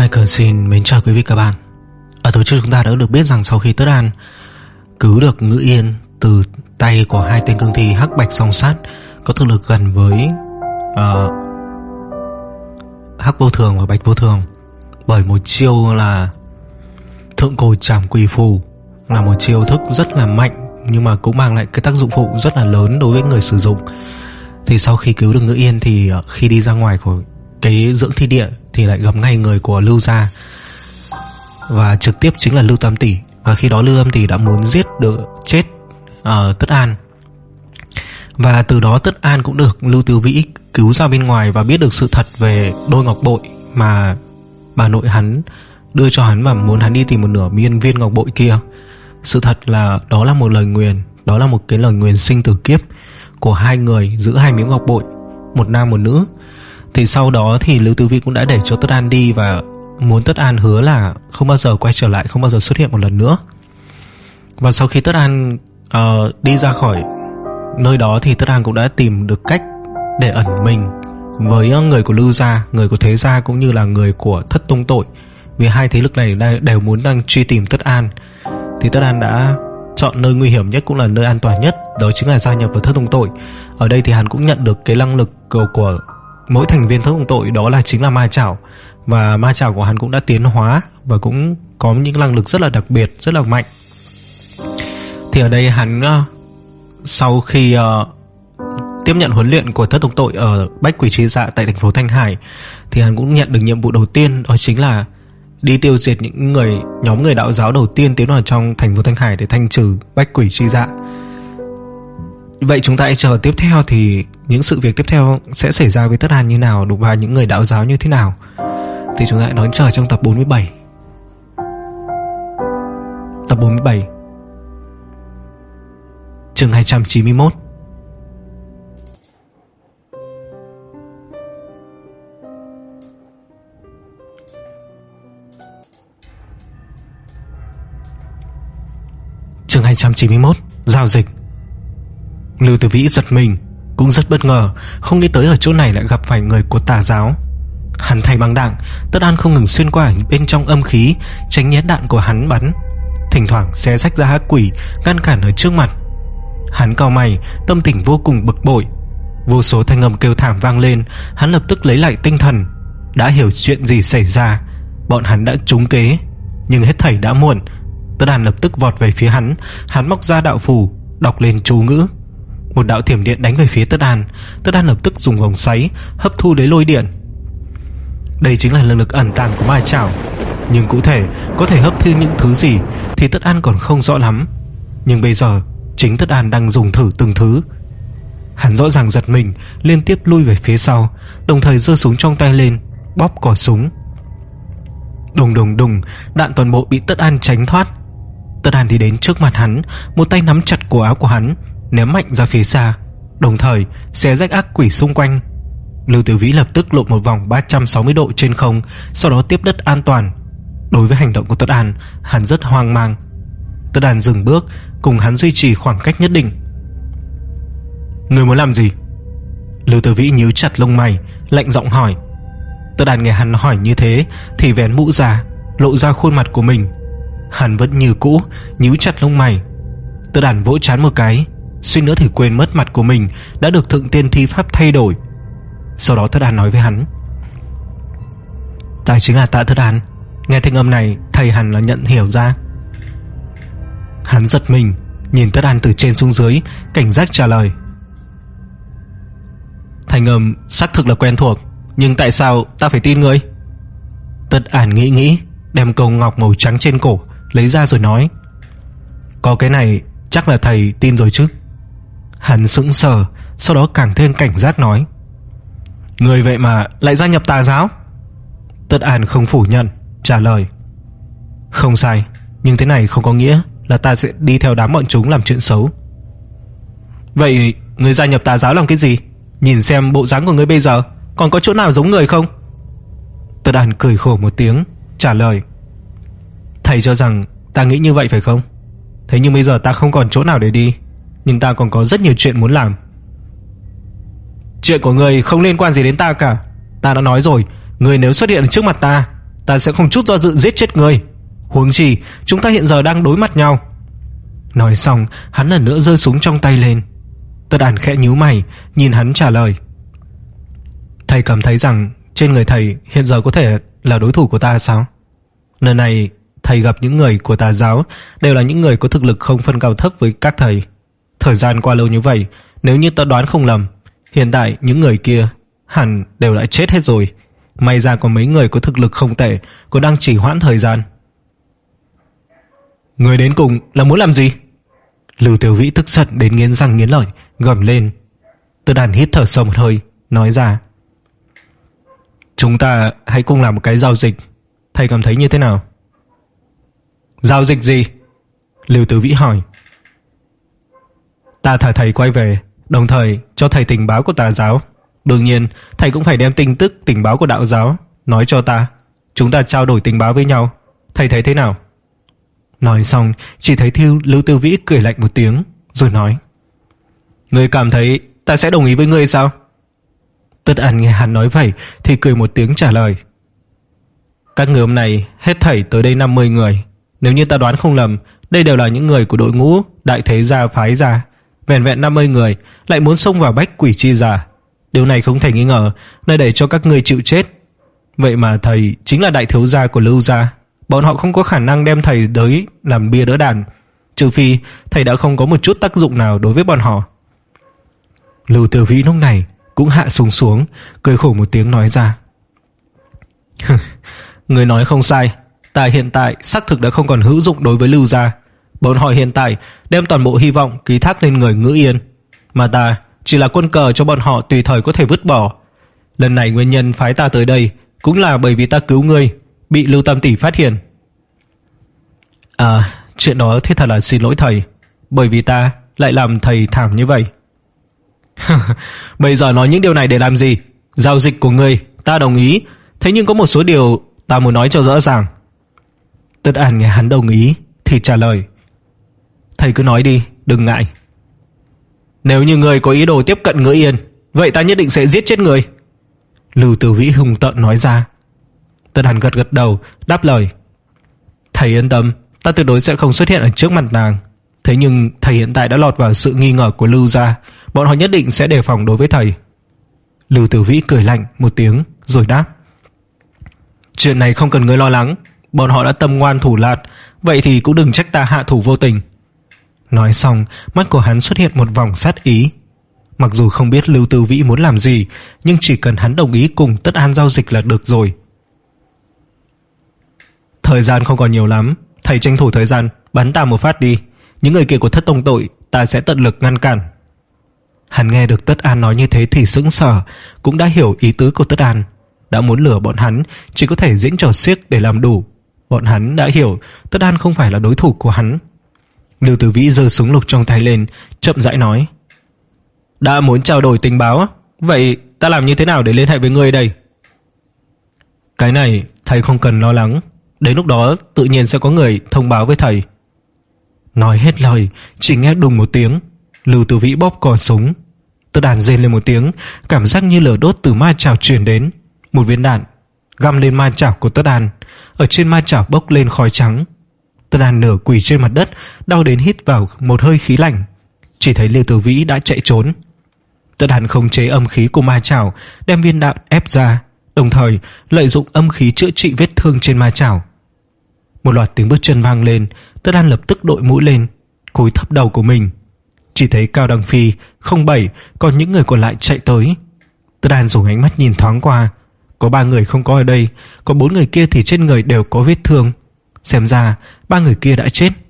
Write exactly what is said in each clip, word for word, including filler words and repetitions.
Michael xin mến chào quý vị các bạn. Ở tối trước chúng ta đã được biết rằng sau khi Tất An cứu được Ngữ Yên từ tay của hai tên cương thi Hắc Bạch Song Sát có thực lực gần với uh, Hắc Vô Thường và Bạch Vô Thường bởi một chiêu là Thượng Cổ Trảm Quỷ Phù, là một chiêu thức rất là mạnh nhưng mà cũng mang lại cái tác dụng phụ rất là lớn đối với người sử dụng. Thì sau khi cứu được Ngữ Yên thì khi đi ra ngoài của cái dưỡng thi địa thì lại gặp ngay người của Lưu gia, và trực tiếp chính là Lưu Tam Tỷ. Và khi đó Lưu Tam Tỷ đã muốn giết được chết uh, Tất An, và từ đó Tất An cũng được Lưu Tiểu Vĩ cứu ra bên ngoài và biết được sự thật về đôi ngọc bội mà bà nội hắn đưa cho hắn và muốn hắn đi tìm một nửa miên viên ngọc bội kia. Sự thật là đó là một lời nguyền, đó là một cái lời nguyền sinh tử kiếp của hai người giữ hai miếng ngọc bội, một nam một nữ. Thì sau đó thì Lưu Tiểu Vĩ cũng đã để cho Tất An đi và muốn Tất An hứa là không bao giờ quay trở lại, không bao giờ xuất hiện một lần nữa. Và sau khi Tất An uh, đi ra khỏi nơi đó thì Tất An cũng đã tìm được cách để ẩn mình với người của Lưu gia, người của Thế gia cũng như là người của Thất Tông Tội, vì hai thế lực này đều muốn đang truy tìm Tất An. Thì Tất An đã chọn nơi nguy hiểm nhất cũng là nơi an toàn nhất, đó chính là gia nhập vào Thất Tông Tội. Ở đây thì hắn cũng nhận được cái năng lực của, của mỗi thành viên Thất Tông Tội, đó là chính là ma chảo, và ma chảo của hắn cũng đã tiến hóa và cũng có những năng lực rất là đặc biệt, rất là mạnh. Thì ở đây hắn sau khi uh, tiếp nhận huấn luyện của Thất Tông Tội ở Bách Quỷ Chi Dạ tại thành phố Thanh Hải, thì hắn cũng nhận được nhiệm vụ đầu tiên, đó chính là đi tiêu diệt những người nhóm người đạo giáo đầu tiên tiến vào trong thành phố Thanh Hải để thanh trừ Bách Quỷ Chi Dạ. Vậy chúng ta hãy chờ tiếp theo thì những sự việc tiếp theo sẽ xảy ra với Tất An như nào, và những người đạo giáo như thế nào, thì chúng ta hãy đón chờ trong tập bốn mươi bảy. Tập bốn mươi bảy, chương hai trăm chín mươi mốt. Chương hai trăm chín mươi mốt, giao dịch. Lưu Tử Vĩ giật mình, cũng rất bất ngờ, không nghĩ tới ở chỗ này lại gặp phải người của tà giáo. Hắn thay băng đạn, Tất An không ngừng xuyên qua bên trong âm khí, tránh né đạn của hắn bắn, thỉnh thoảng xé rách ra hắc quỷ ngăn cản ở trước mặt. Hắn cau mày, tâm tình vô cùng bực bội. Vô số thanh âm kêu thảm vang lên, hắn lập tức lấy lại tinh thần, đã hiểu chuyện gì xảy ra. Bọn hắn đã trúng kế, nhưng hết thảy đã muộn. Tất An lập tức vọt về phía hắn, hắn móc ra đạo phù, đọc lên chú ngữ. Một đạo thiểm điện đánh về phía Tất An. Tất An lập tức dùng vòng xoáy hấp thu lấy lôi điện. Đây chính là lực lực ẩn tàng của ma chảo, nhưng cụ thể có thể hấp thu những thứ gì thì Tất An còn không rõ lắm. Nhưng bây giờ chính Tất An đang dùng thử từng thứ. Hắn rõ ràng giật mình, liên tiếp lui về phía sau, đồng thời giơ súng trong tay lên, bóp cò súng. Đùng đùng đùng, đạn toàn bộ bị Tất An tránh thoát. Tất An đi đến trước mặt hắn, một tay nắm chặt cổ áo của hắn, ném mạnh ra phía xa, đồng thời xé rách ác quỷ xung quanh. Lưu Tiểu Vĩ lập tức lộn một vòng ba trăm sáu mươi độ trên không, sau đó tiếp đất an toàn. Đối với hành động của Tất An, hắn rất hoang mang. Tất An dừng bước, cùng hắn duy trì khoảng cách nhất định. Người muốn làm gì? Lưu Tiểu Vĩ nhíu chặt lông mày, lạnh giọng hỏi. Tất An nghe hắn hỏi như thế thì vén mũ ra, lộ ra khuôn mặt của mình. Hắn vẫn như cũ, nhíu chặt lông mày. Tất An vỗ trán một cái, suýt nữa thì quên mất mặt của mình đã được Thượng Tiên Thi Pháp thay đổi. Sau đó Tất An nói với hắn. Ta chính là Tạ Tất An. Nghe thanh âm này, thầy hẳn là nhận hiểu ra. Hắn giật mình, nhìn Tất An từ trên xuống dưới, cảnh giác trả lời. Thanh âm xác thực là quen thuộc, nhưng tại sao ta phải tin ngươi? Tất An nghĩ nghĩ, đem cầu ngọc màu trắng trên cổ lấy ra rồi nói. Có cái này chắc là thầy tin rồi chứ? Hắn sững sờ, sau đó càng thêm cảnh giác nói. Người vậy mà lại gia nhập tà giáo? Tất An không phủ nhận, trả lời. Không sai, nhưng thế này không có nghĩa là ta sẽ đi theo đám bọn chúng làm chuyện xấu. Vậy người gia nhập tà giáo làm cái gì? Nhìn xem bộ dáng của ngươi bây giờ, còn có chỗ nào giống người không? Tất An cười khổ một tiếng, trả lời. Thầy cho rằng ta nghĩ như vậy phải không? Thế nhưng bây giờ ta không còn chỗ nào để đi, nhưng ta còn có rất nhiều chuyện muốn làm. Chuyện của người không liên quan gì đến ta cả. Ta đã nói rồi, người nếu xuất hiện trước mặt ta, ta sẽ không chút do dự giết chết ngươi. Huống chi chúng ta hiện giờ đang đối mặt nhau. Nói xong, hắn lần nữa giơ súng trong tay lên. Tất An khẽ nhíu mày, nhìn hắn trả lời. Thầy cảm thấy rằng trên người thầy hiện giờ có thể là đối thủ của ta sao? Lần này thầy gặp những người của tà giáo đều là những người có thực lực không phân cao thấp với các thầy. Thời gian qua lâu như vậy, nếu như ta đoán không lầm, hiện tại những người kia hẳn đều đã chết hết rồi. May ra có mấy người có thực lực không tệ, có đang trì hoãn thời gian. Người đến cùng là muốn làm gì? Lưu Tiểu Vĩ tức giận đến nghiến răng nghiến lợi, gầm lên. Tất An hít thở sâu một hơi, nói ra. Chúng ta hãy cùng làm một cái giao dịch. Thầy cảm thấy như thế nào? Giao dịch gì? Lưu Tiểu Vĩ hỏi. Ta thả thầy quay về, đồng thời cho thầy tình báo của tà giáo. Đương nhiên thầy cũng phải đem tin tức tình báo của đạo giáo nói cho ta. Chúng ta trao đổi tình báo với nhau. Thầy thấy thế nào? Nói xong, chỉ thấy Thiêu Lưu Tiểu Vĩ cười lạnh một tiếng, rồi nói. Ngươi cảm thấy ta sẽ đồng ý với ngươi sao? Tất An nghe hắn nói vậy thì cười một tiếng trả lời. Các người hôm nay hết thảy tới đây năm mươi người. Nếu như ta đoán không lầm, đây đều là những người của đội ngũ Đại Thế Gia phái ra. Vẹn vẹn năm mươi người lại muốn xông vào Bách Quỷ Chi Giả. Điều này không thể nghi ngờ là để cho các ngươi chịu chết. Vậy mà thầy chính là đại thiếu gia của Lưu gia. Bọn họ không có khả năng đem thầy tới làm bia đỡ đàn, trừ phi thầy đã không có một chút tác dụng nào đối với bọn họ. Lưu Tiểu Vĩ lúc này cũng hạ súng xuống, cười khổ một tiếng nói ra. Người nói không sai, ta hiện tại xác thực đã không còn hữu dụng đối với Lưu gia. Bọn họ hiện tại đem toàn bộ hy vọng ký thác lên người Ngữ Yên, mà ta chỉ là quân cờ cho bọn họ tùy thời có thể vứt bỏ. Lần này nguyên nhân phái ta tới đây cũng là bởi vì ta cứu ngươi, bị Lưu Tam tỷ phát hiện. À, chuyện đó thiết thật là xin lỗi thầy, bởi vì ta lại làm thầy thảm như vậy. Bây giờ nói những điều này để làm gì? Giao dịch của ngươi ta đồng ý, thế nhưng có một số điều ta muốn nói cho rõ ràng. Tất An nghe hắn đồng ý thì trả lời. Thầy cứ nói đi, đừng ngại. Nếu như ngươi có ý đồ tiếp cận Ngữ Yên, vậy ta nhất định sẽ giết chết ngươi. Lưu Tiểu Vĩ hung tợn nói ra. Tất An gật gật đầu đáp lời. Thầy yên tâm, ta tuyệt đối sẽ không xuất hiện ở trước mặt nàng. Thế nhưng thầy hiện tại đã lọt vào sự nghi ngờ của Lưu gia, bọn họ nhất định sẽ đề phòng đối với thầy. Lưu Tiểu Vĩ cười lạnh một tiếng rồi đáp. Chuyện này không cần ngươi lo lắng, bọn họ đã tâm ngoan thủ lạt, vậy thì cũng đừng trách ta hạ thủ vô tình. Nói xong, mắt của hắn xuất hiện một vòng sát ý. Mặc dù không biết Lưu Tiểu Vĩ muốn làm gì, nhưng chỉ cần hắn đồng ý cùng Tất An giao dịch là được rồi. Thời gian không còn nhiều lắm, thầy tranh thủ thời gian bắn ta một phát đi. Những người kia của Thất Tông tội ta sẽ tận lực ngăn cản. Hắn nghe được Tất An nói như thế thì sững sờ, cũng đã hiểu ý tứ của Tất An. Đã muốn lừa bọn hắn, chỉ có thể diễn trò xiếc để làm đủ. Bọn hắn đã hiểu Tất An không phải là đối thủ của hắn. Lưu Tử Vĩ giơ súng lục trong tay lên, chậm rãi nói. Đã muốn trao đổi tình báo, vậy ta làm như thế nào để liên hệ với ngươi đây? Cái này thầy không cần lo lắng, đến lúc đó tự nhiên sẽ có người thông báo với thầy. Nói hết lời, chỉ nghe đùng một tiếng, Lưu Tử Vĩ bóp cò súng. Tất An rên lên một tiếng, cảm giác như lửa đốt từ ma chảo truyền đến. Một viên đạn găm lên ma chảo của Tất An, ở trên ma chảo bốc lên khói trắng. Tất An nửa quỳ trên mặt đất, đau đến hít vào một hơi khí lạnh. Chỉ thấy Lưu Tử Vĩ đã chạy trốn. Tất An khống chế âm khí của ma chảo, đem viên đạn ép ra, đồng thời lợi dụng âm khí chữa trị vết thương trên ma chảo. Một loạt tiếng bước chân vang lên, Tất An lập tức đội mũ lên, cúi thấp đầu của mình. Chỉ thấy Cao Đăng Phi, không bảy, còn những người còn lại chạy tới. Tất An dùng ánh mắt nhìn thoáng qua, có ba người không có ở đây, có bốn người kia thì trên người đều có vết thương. Xem ra ba người kia đã chết.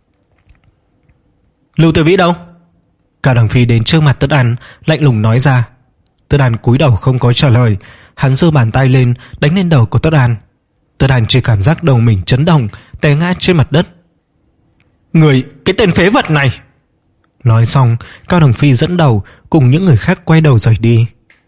Lưu Tử Vĩ đâu? Cao Đăng Phi đến trước mặt Tất An, lạnh lùng nói ra. Tất An cúi đầu không có trả lời. Hắn giơ bàn tay lên đánh lên đầu của Tất An. Tất An chỉ cảm giác đầu mình chấn động, té ngã trên mặt đất. Người, cái tên phế vật này! Nói xong, Cao Đăng Phi dẫn đầu cùng những người khác quay đầu rời đi.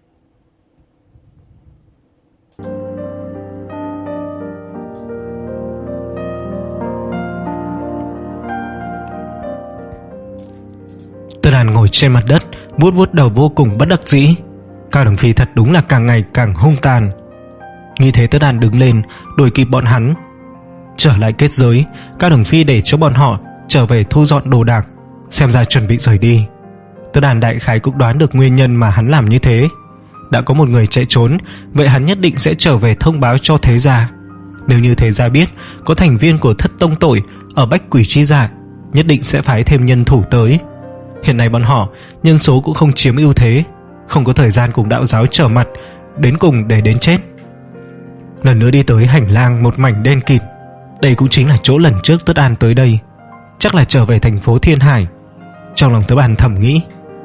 Tất An ngồi trên mặt đất, vuốt vuốt đầu vô cùng bất đắc dĩ. Cao Đăng Phi thật đúng là càng ngày càng hung tàn. Nghĩ thế Tất Đàn đứng lên đuổi kịp bọn hắn. Trở lại kết giới, Cao Đường Phi để cho bọn họ trở về thu dọn đồ đạc, xem ra chuẩn bị rời đi. Tất Đàn đại khái cũng đoán được nguyên nhân mà hắn làm như thế. Đã có một người chạy trốn, vậy hắn nhất định sẽ trở về thông báo cho thế gia. Nếu như thế gia biết có thành viên của Thất Tông Tội ở Bách Quỷ Chi Dạ, nhất định sẽ phái thêm nhân thủ tới. Hiện nay bọn họ nhân số cũng không chiếm ưu thế, không có thời gian cùng đạo giáo trở mặt đến cùng để đến chết. Lần nữa đi tới hành lang một mảnh đen kịt. Đây cũng chính là chỗ lần trước Tất An tới đây. Chắc là trở về thành phố Thiên Hải. Trong lòng Tất An thầm nghĩ.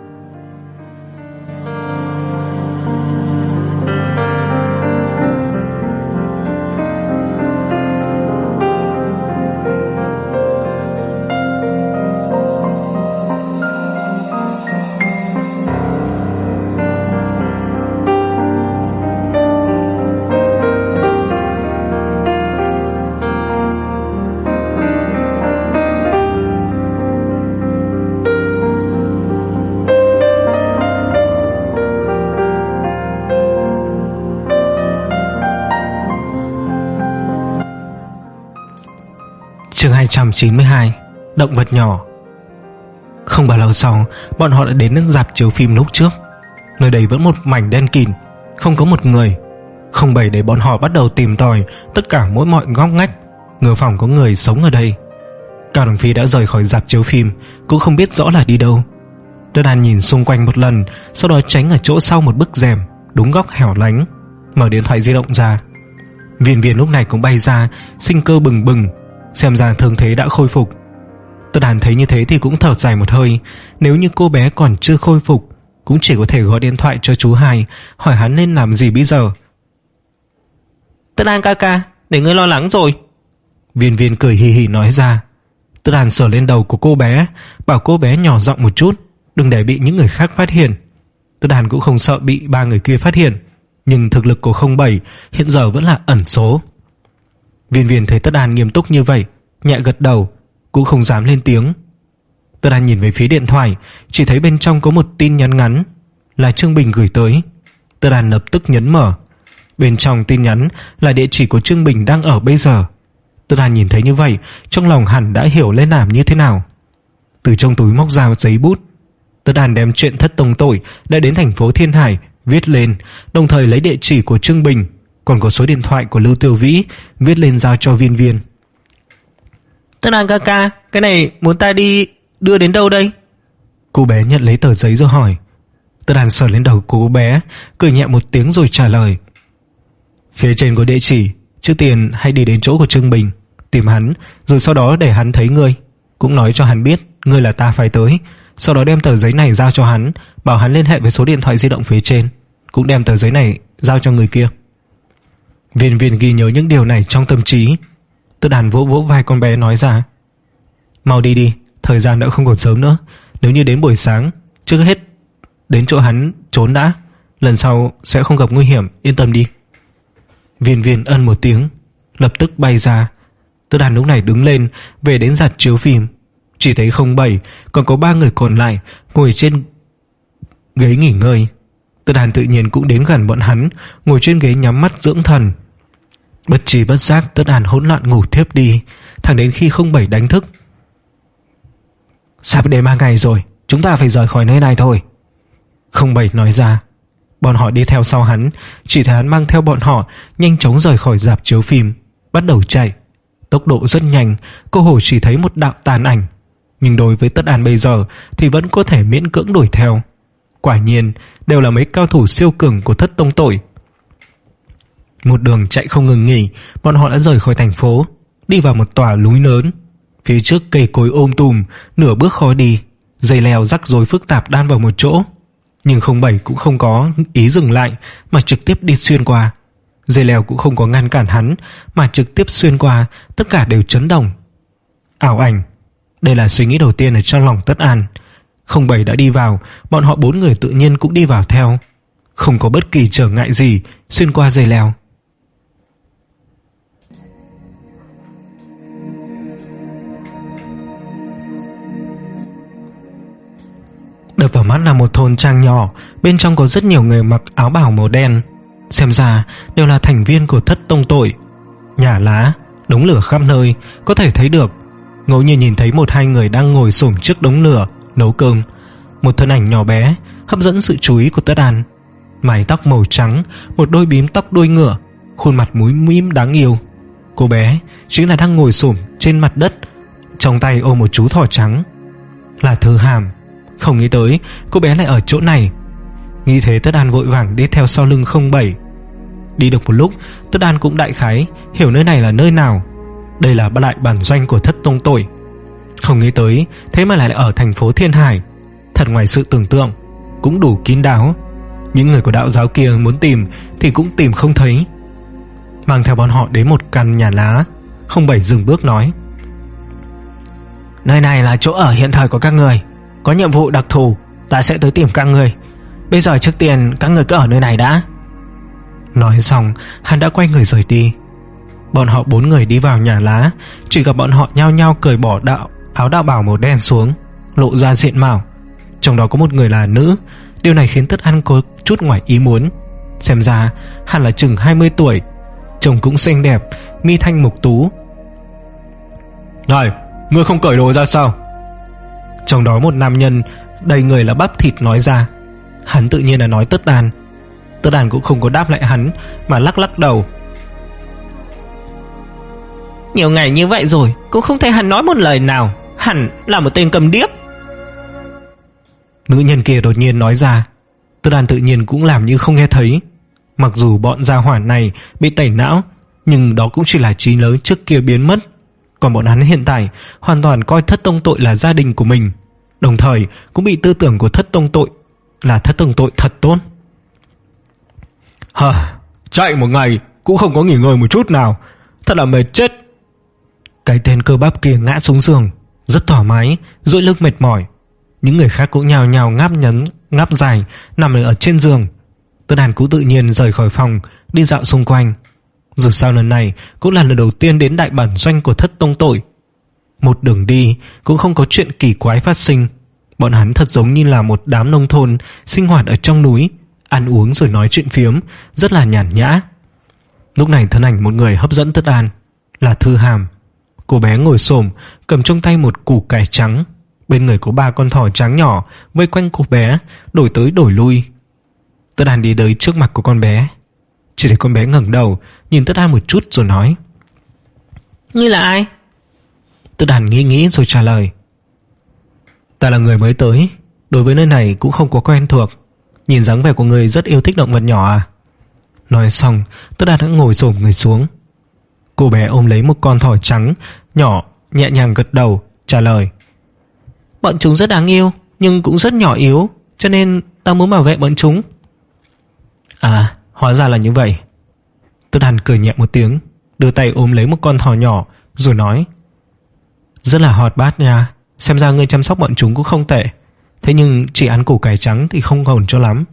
Chương hai trăm chín mươi hai. Động vật nhỏ. Không bao lâu sau, bọn họ đã đến đến rạp chiếu phim lúc trước. Nơi đây vẫn một mảnh đen kịt, không có một người. Không bảy để bọn họ bắt đầu tìm tòi tất cả mỗi mọi ngóc ngách, ngờ phòng có người sống ở đây. Cao Đường Phi đã rời khỏi rạp chiếu phim, cũng không biết rõ là đi đâu. Tất An nhìn xung quanh một lần, sau đó tránh ở chỗ sau một bức rèm đúng góc hẻo lánh, mở điện thoại di động ra. Viên Viên lúc này cũng bay ra, sinh cơ bừng bừng, xem ra thương thế đã khôi phục. Tất An thấy như thế thì cũng thở dài một hơi. Nếu như cô bé còn chưa khôi phục, cũng chỉ có thể gọi điện thoại cho chú Hai, hỏi hắn nên làm gì bây giờ. Tất An ca ca, để ngươi lo lắng rồi. Viên Viên cười hì hì nói ra. Tất An sờ lên đầu của cô bé, bảo cô bé nhỏ giọng một chút, đừng để bị những người khác phát hiện. Tất An cũng không sợ bị ba người kia phát hiện, nhưng thực lực của không bảy hiện giờ vẫn là ẩn số. Viên Viên thấy Tất An nghiêm túc như vậy, nhẹ gật đầu, cũng không dám lên tiếng. Tất An nhìn về phía điện thoại, chỉ thấy bên trong có một tin nhắn ngắn, là Trương Bình gửi tới. Tất An lập tức nhấn mở. Bên trong tin nhắn là địa chỉ của Trương Bình đang ở bây giờ. Tất An nhìn thấy như vậy, trong lòng hẳn đã hiểu lên làm như thế nào. Từ trong túi móc ra một giấy bút. Tất An đem chuyện Thất Tông Tội đã đến thành phố Thiên Hải viết lên, đồng thời lấy địa chỉ của Trương Bình, còn có số điện thoại của Lưu Tiêu Vĩ, viết lên giao cho Viên Viên. Tất An ca ca, cái này muốn ta đi đưa đến đâu đây? Cô bé nhận lấy tờ giấy rồi hỏi. Tất An sờ lên đầu của cô bé, cười nhẹ một tiếng rồi trả lời. Phía trên có địa chỉ, trước tiên hãy đi đến chỗ của Trương Bình, tìm hắn, rồi sau đó để hắn thấy ngươi, cũng nói cho hắn biết ngươi là ta phải tới. Sau đó đem tờ giấy này giao cho hắn, bảo hắn liên hệ với số điện thoại di động phía trên, cũng đem tờ giấy này giao cho người kia. Viên Viên ghi nhớ những điều này trong tâm trí. Tất An vỗ vỗ vai con bé nói ra. Mau đi đi, thời gian đã không còn sớm nữa. Nếu như đến buổi sáng, trước hết đến chỗ hắn trốn đã, lần sau sẽ không gặp nguy hiểm, yên tâm đi. Viên Viên ân một tiếng, lập tức bay ra. Tất An lúc này đứng lên, về đến rạp chiếu phim. Chỉ thấy không bảy còn có ba người còn lại ngồi trên ghế nghỉ ngơi. Tất An tự nhiên cũng đến gần bọn hắn, ngồi trên ghế nhắm mắt dưỡng thần. Bất trí bất giác Tất An hỗn loạn ngủ thiếp đi, thẳng đến khi không bảy đánh thức. Sắp đêm ba ngày rồi, chúng ta phải rời khỏi nơi này thôi. Không bảy nói ra. Bọn họ đi theo sau hắn, chỉ thấy hắn mang theo bọn họ nhanh chóng rời khỏi rạp chiếu phim, bắt đầu chạy. Tốc độ rất nhanh, cô Hổ chỉ thấy một đạo tàn ảnh, nhưng đối với Tất An bây giờ thì vẫn có thể miễn cưỡng đuổi theo. Quả nhiên đều là mấy cao thủ siêu cường của Thất Tông Tội. Một đường chạy không ngừng nghỉ, bọn họ đã rời khỏi thành phố, đi vào một tòa núi lớn. Phía trước cây cối ôm tùm, nửa bước khó đi, dây leo rắc rối phức tạp đan vào một chỗ. Nhưng không bảy cũng không có ý dừng lại, mà trực tiếp đi xuyên qua. Dây leo cũng không có ngăn cản hắn, mà trực tiếp xuyên qua, tất cả đều chấn động. Ảo ảnh. Đây là suy nghĩ đầu tiên ở trong lòng Tất An. Không bảy đã đi vào, bọn họ bốn người tự nhiên cũng đi vào theo, không có bất kỳ trở ngại gì, xuyên qua dây leo. Đập vào mắt là một thôn trang nhỏ, bên trong có rất nhiều người mặc áo bào màu đen. Xem ra đều là thành viên của thất tông tội. Nhà lá, đống lửa khắp nơi, có thể thấy được. Ngẫu nhiên nhìn thấy một hai người đang ngồi xổm trước đống lửa nấu cơm. Một thân ảnh nhỏ bé hấp dẫn sự chú ý của Tất An. Mái tóc màu trắng, một đôi bím tóc đuôi ngựa, khuôn mặt mũi mĩm đáng yêu. Cô bé chính là đang ngồi xổm trên mặt đất, trong tay ôm một chú thỏ trắng. Là Thư Hàm. Không nghĩ tới cô bé lại ở chỗ này. Nghĩ thế Tất An vội vàng đi theo sau lưng không bảy. Đi được một lúc, Tất An cũng đại khái hiểu nơi này là nơi nào. Đây là đại bản doanh của thất tông tội. Không nghĩ tới thế mà lại ở thành phố Thiên Hải. Thật ngoài sự tưởng tượng, cũng đủ kín đáo. Những người của đạo giáo kia muốn tìm thì cũng tìm không thấy. Mang theo bọn họ đến một căn nhà lá, không bảy dừng bước nói: nơi này là chỗ ở hiện thời của các người. Có nhiệm vụ đặc thù, ta sẽ tới tìm các người. Bây giờ trước tiên các người cứ ở nơi này đã. Nói xong hắn đã quay người rời đi. Bọn họ bốn người đi vào nhà lá, chỉ gặp bọn họ nhao nhao cởi bỏ đạo áo đạo bào màu đen xuống, lộ ra diện mạo. Trong đó có một người là nữ. Điều này khiến Tất An có chút ngoài ý muốn. Xem ra hẳn là chừng hai mươi tuổi, trông cũng xinh đẹp, mi thanh mục tú. Này, ngươi không cởi đồ ra sao? Trong đó một nam nhân đầy người là bắp thịt nói ra. Hắn tự nhiên là nói Tất An. Tất An cũng không có đáp lại hắn, mà lắc lắc đầu. Nhiều ngày như vậy rồi cũng không thấy hắn nói một lời nào. Hẳn là một tên cầm điếc. Nữ nhân kia đột nhiên nói ra. Tất An tự nhiên cũng làm như không nghe thấy. Mặc dù bọn gia hỏa này bị tẩy não, nhưng đó cũng chỉ là trí nhớ trước kia biến mất. Còn bọn hắn hiện tại hoàn toàn coi thất tông tội là gia đình của mình, đồng thời cũng bị tư tưởng của thất tông tội là thất tông tội thật tốt. Hờ, chạy một ngày cũng không có nghỉ ngơi một chút nào, thật là mệt chết. Cái tên cơ bắp kia ngã xuống giường, rất thoải mái, duỗi lưng mệt mỏi. Những người khác cũng nhào nhào ngáp nhấn ngáp dài nằm ở trên giường. Tất An cũng tự nhiên rời khỏi phòng, đi dạo xung quanh. Dù sao lần này cũng là lần đầu tiên đến đại bản doanh của thất tông tội. Một đường đi cũng không có chuyện kỳ quái phát sinh. Bọn hắn thật giống như là một đám nông thôn sinh hoạt ở trong núi, ăn uống rồi nói chuyện phiếm, rất là nhàn nhã. Lúc này thân ảnh một người hấp dẫn Tất An, là Thư Hàm. Cô bé ngồi xổm cầm trong tay một củ cải trắng. Bên người có ba con thỏ trắng nhỏ vây quanh cô bé, đổi tới đổi lui. Tất An đi tới trước mặt của con bé. Chỉ thấy con bé ngẩng đầu nhìn Tất An một chút rồi nói: ngươi là ai? Tất An nghĩ nghĩ rồi trả lời: ta là người mới tới, đối với nơi này cũng không có quen thuộc. Nhìn dáng vẻ của người rất yêu thích động vật nhỏ à? Nói xong Tất An đã ngồi xổm người xuống. Cô bé ôm lấy một con thỏ trắng nhỏ, nhẹ nhàng gật đầu trả lời: bọn chúng rất đáng yêu, nhưng cũng rất nhỏ yếu, cho nên ta muốn bảo vệ bọn chúng. À, hóa ra là như vậy. Tất An cười nhẹ một tiếng, đưa tay ôm lấy một con thỏ nhỏ rồi nói: rất là hoạt bát nha, xem ra ngươi chăm sóc bọn chúng cũng không tệ. Thế nhưng chỉ ăn củ cải trắng thì không ổn cho lắm.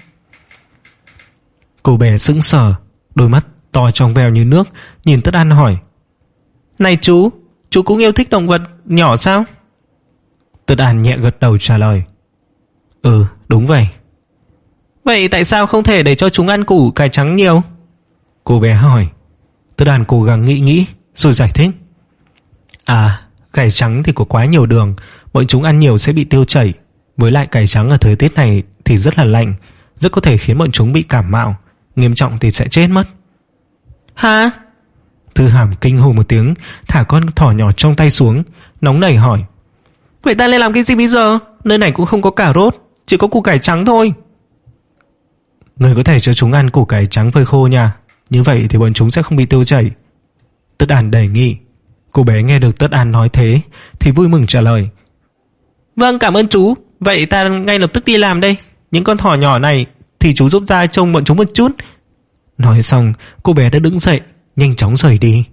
Cô bé sững sờ, đôi mắt to trong veo như nước nhìn Tất An hỏi: này chú, chú cũng yêu thích động vật nhỏ sao? Tất An nhẹ gật đầu trả lời: ừ, đúng vậy. Vậy tại sao không thể để cho chúng ăn củ cải trắng nhiều? Cô bé hỏi. Tất An cố gắng nghĩ nghĩ rồi giải thích: à, cải trắng thì có quá nhiều đường, bọn chúng ăn nhiều sẽ bị tiêu chảy. Với lại cải trắng ở thời tiết này thì rất là lạnh, rất có thể khiến bọn chúng bị cảm mạo, nghiêm trọng thì sẽ chết mất. Hả? Thư Hàm kinh hô một tiếng, thả con thỏ nhỏ trong tay xuống, nóng nảy hỏi: vậy ta nên làm cái gì bây giờ? Nơi này cũng không có cà rốt, chỉ có củ cải trắng thôi. Người có thể cho chúng ăn củ cải trắng phơi khô nha, như vậy thì bọn chúng sẽ không bị tiêu chảy. Tất An đề nghị. Cô bé nghe được Tất An nói thế thì vui mừng trả lời: vâng, cảm ơn chú. Vậy ta ngay lập tức đi làm đây. Những con thỏ nhỏ này thì chú giúp ta trông bọn chúng một chút. Nói xong cô bé đã đứng dậy, nhanh chóng rời đi.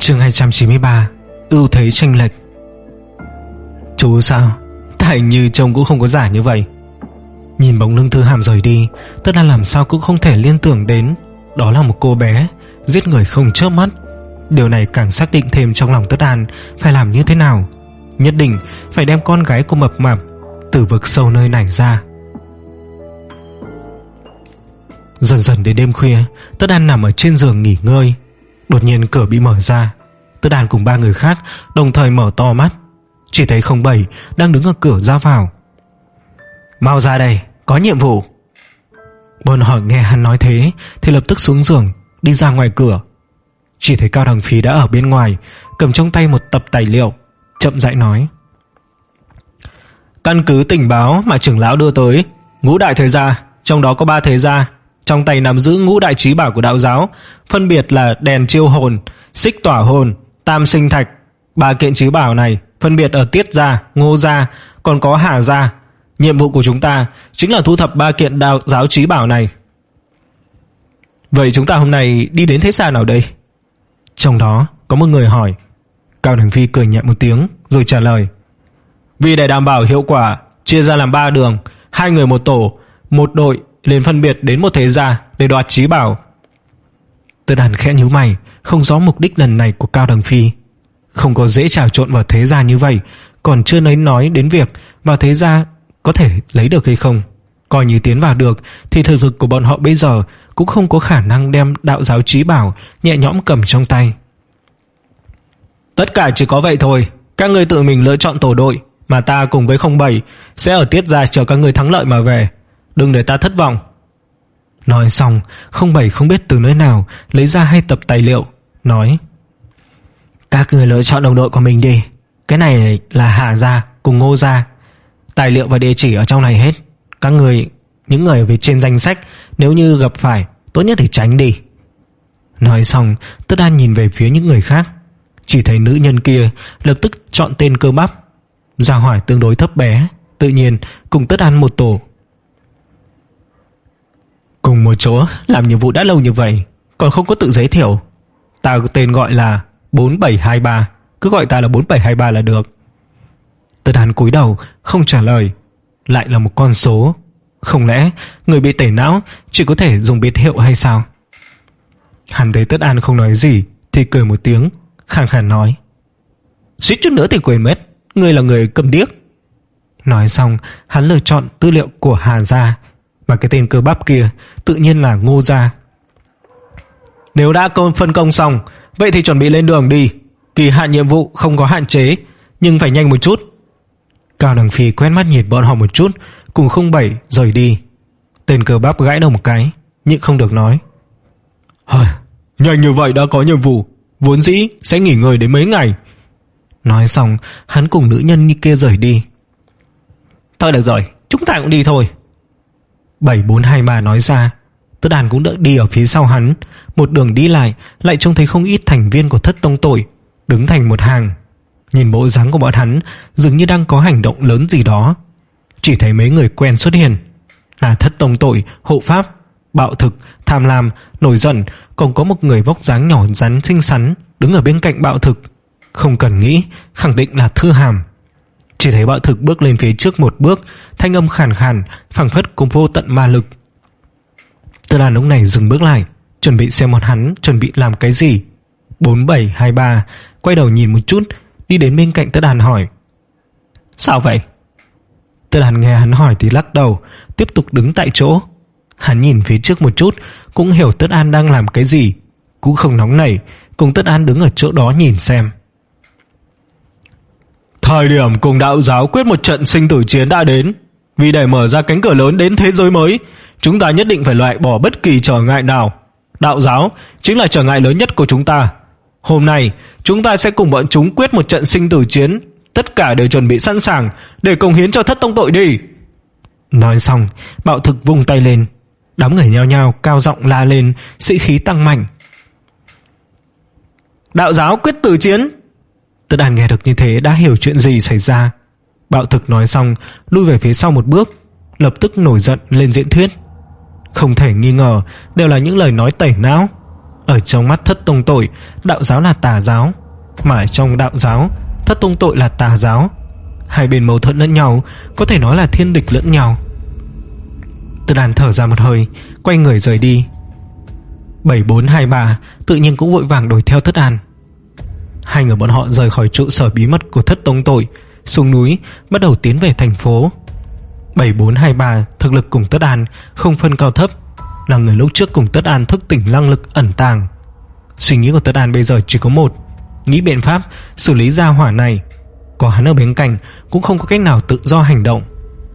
Chương hai trăm chín mươi ba. Ưu thế chênh lệch. Chú sao? Tại như trông cũng không có giả như vậy. Nhìn bóng lưng Thư Hàm rời đi, Tất Đan làm sao cũng không thể liên tưởng đến đó là một cô bé giết người không chớp mắt. Điều này càng xác định thêm trong lòng Tất Đan phải làm như thế nào. Nhất định phải đem con gái của mập mạp từ vực sâu nơi này ra. Dần dần đến đêm khuya, Tất Đan nằm ở trên giường nghỉ ngơi. Đột nhiên cửa bị mở ra. Tất Đan cùng ba người khác đồng thời mở to mắt, chỉ thấy không bảy đang đứng ở cửa ra vào. Mau ra đây, có nhiệm vụ. Bọn họ nghe hắn nói thế thì lập tức xuống giường đi ra ngoài cửa. Chỉ thấy Cao Đằng Phi đã ở bên ngoài, cầm trong tay một tập tài liệu, chậm rãi nói: Căn cứ tình báo mà trưởng lão đưa tới, ngũ đại thế gia, trong đó có ba thế gia trong tay nắm giữ ngũ đại trí bảo của đạo giáo, phân biệt là đèn chiêu hồn, xích tỏa hồn, tam sinh thạch. Ba kiện trí bảo này phân biệt ở Tiết gia, Ngô gia, còn có Hà gia. Nhiệm vụ của chúng ta chính là thu thập ba kiện đạo giáo trí bảo này. Vậy chúng ta hôm nay đi đến thế gia nào đây? Trong đó có một người hỏi. Cao Đằng Phi cười nhẹ một tiếng rồi trả lời: Vì để đảm bảo hiệu quả, chia ra làm ba đường, hai người một tổ, một đội liền phân biệt đến một thế gia để đoạt trí bảo. Tất Đan khẽ nhíu mày, không rõ mục đích lần này của Cao Đằng Phi. Không có dễ trà trộn vào thế gia như vậy, còn chưa nói nói đến việc vào thế gia có thể lấy được hay không. Coi như tiến vào được thì thực lực của bọn họ bây giờ cũng không có khả năng đem đạo giáo trí bảo nhẹ nhõm cầm trong tay. Tất cả chỉ có vậy thôi, các ngươi tự mình lựa chọn tổ đội, mà ta cùng với không bảy sẽ ở Tiết gia chờ các ngươi thắng lợi mà về, đừng để ta thất vọng. Nói xong, không bảy không biết từ nơi nào lấy ra hai tập tài liệu, nói: Các người lựa chọn đồng đội của mình đi. Cái này là Hà gia cùng Ngô gia. Tài liệu và địa chỉ ở trong này hết. Các người, những người ở phía trên danh sách, nếu như gặp phải, tốt nhất thì tránh đi. Nói xong, Tất Đan nhìn về phía những người khác. Chỉ thấy nữ nhân kia lập tức chọn tên Cơ Bắp. Gia hỏa tương đối thấp bé, tự nhiên cùng Tất Đan một tổ. Cùng một chỗ làm nhiệm vụ đã lâu như vậy, còn không có tự giới thiệu. Ta có tên gọi là bốn bảy hai ba, cứ gọi ta là bốn bảy hai ba là được. Tất Đan cúi đầu không trả lời. Lại là một con số. Không lẽ người bị tẩy não chỉ có thể dùng biệt hiệu hay sao? Hắn thấy Tất Đan không nói gì thì cười một tiếng, khàn khàn nói: Suýt chút nữa thì quên mất, ngươi là người cầm điếc. Nói xong, hắn lựa chọn tư liệu của Hà gia, mà cái tên Cơ Bắp kia tự nhiên là Ngô gia. Nếu đã phân công xong, vậy thì chuẩn bị lên đường đi. Kỳ hạn nhiệm vụ không có hạn chế, nhưng phải nhanh một chút. Cao Đằng Phi quét mắt nhìn bọn họ một chút, cùng không bảy rời đi. Tên Cơ Bắp gãi đầu một cái, nhưng không được nói: Hời, nhanh như vậy đã có nhiệm vụ, vốn dĩ sẽ nghỉ ngơi đến mấy ngày. Nói xong, hắn cùng nữ nhân như kia rời đi. Thôi được rồi, chúng ta cũng đi thôi. Bảy bốn hai ba nói ra. Tất Đan cũng đỡ đi ở phía sau hắn. Một đường đi lại, lại trông thấy không ít thành viên của Thất Tông Tội đứng thành một hàng. Nhìn bộ dáng của bọn hắn dường như đang có hành động lớn gì đó. Chỉ thấy mấy người quen xuất hiện, là Thất Tông Tội, Hộ Pháp, Bạo Thực, Tham Lam, Nổi Giận. Còn có một người vóc dáng nhỏ rắn xinh xắn đứng ở bên cạnh Bạo Thực. Không cần nghĩ, khẳng định là Thư Hàm. Chỉ thấy Bạo Thực bước lên phía trước một bước, thanh âm khàn khàn, phảng phất cùng vô tận ma lực. Tất Đan lúc này dừng bước lại, chuẩn bị xem bọn hắn chuẩn bị làm cái gì. Bốn bảy hai ba quay đầu nhìn một chút, đi đến bên cạnh Tất Đan hỏi: Sao vậy? Tất Đan nghe hắn hỏi thì lắc đầu, tiếp tục đứng tại chỗ. Hắn nhìn phía trước một chút, cũng hiểu Tất An đang làm cái gì, cũng không nóng nảy, cùng Tất An đứng ở chỗ đó nhìn xem. Thời điểm cùng đạo giáo quyết một trận sinh tử chiến đã đến. Vì để mở ra cánh cửa lớn đến thế giới mới, chúng ta nhất định phải loại bỏ bất kỳ trở ngại nào. Đạo giáo chính là trở ngại lớn nhất của chúng ta. Hôm nay chúng ta sẽ cùng bọn chúng quyết một trận sinh tử chiến. Tất cả đều chuẩn bị sẵn sàng để cống hiến cho Thất Tông Tội đi. Nói xong, Bạo Thực vung tay lên. Đám người nhao nhao cao giọng la lên, sĩ khí tăng mạnh. Đạo giáo quyết tử chiến. Tất Đan nghe được như thế đã hiểu chuyện gì xảy ra. Bạo Thực nói xong, lui về phía sau một bước, lập tức nổi giận lên diễn thuyết. Không thể nghi ngờ đều là những lời nói tẩy não. Ở trong mắt Thất Tông Tội, đạo giáo là tà giáo, mà ở trong đạo giáo, Thất Tông Tội là tà giáo. Hai bên mâu thuẫn lẫn nhau, có thể nói là thiên địch lẫn nhau. Tất Đàn thở ra một hơi, quay người rời đi. Bảy bốn hai ba tự nhiên cũng vội vàng đuổi theo Tất Đàn. Hai người bọn họ rời khỏi trụ sở bí mật của Thất Tông Tội, xuống núi, bắt đầu tiến về thành phố. Bảy bốn hai ba thực lực cùng Tất Đàn không phân cao thấp, là người lúc trước cùng Tất Đàn thức tỉnh năng lực ẩn tàng. Suy nghĩ của Tất Đàn bây giờ chỉ có một: nghĩ biện pháp xử lý gia hỏa này. Có hắn ở bên cạnh cũng không có cách nào tự do hành động.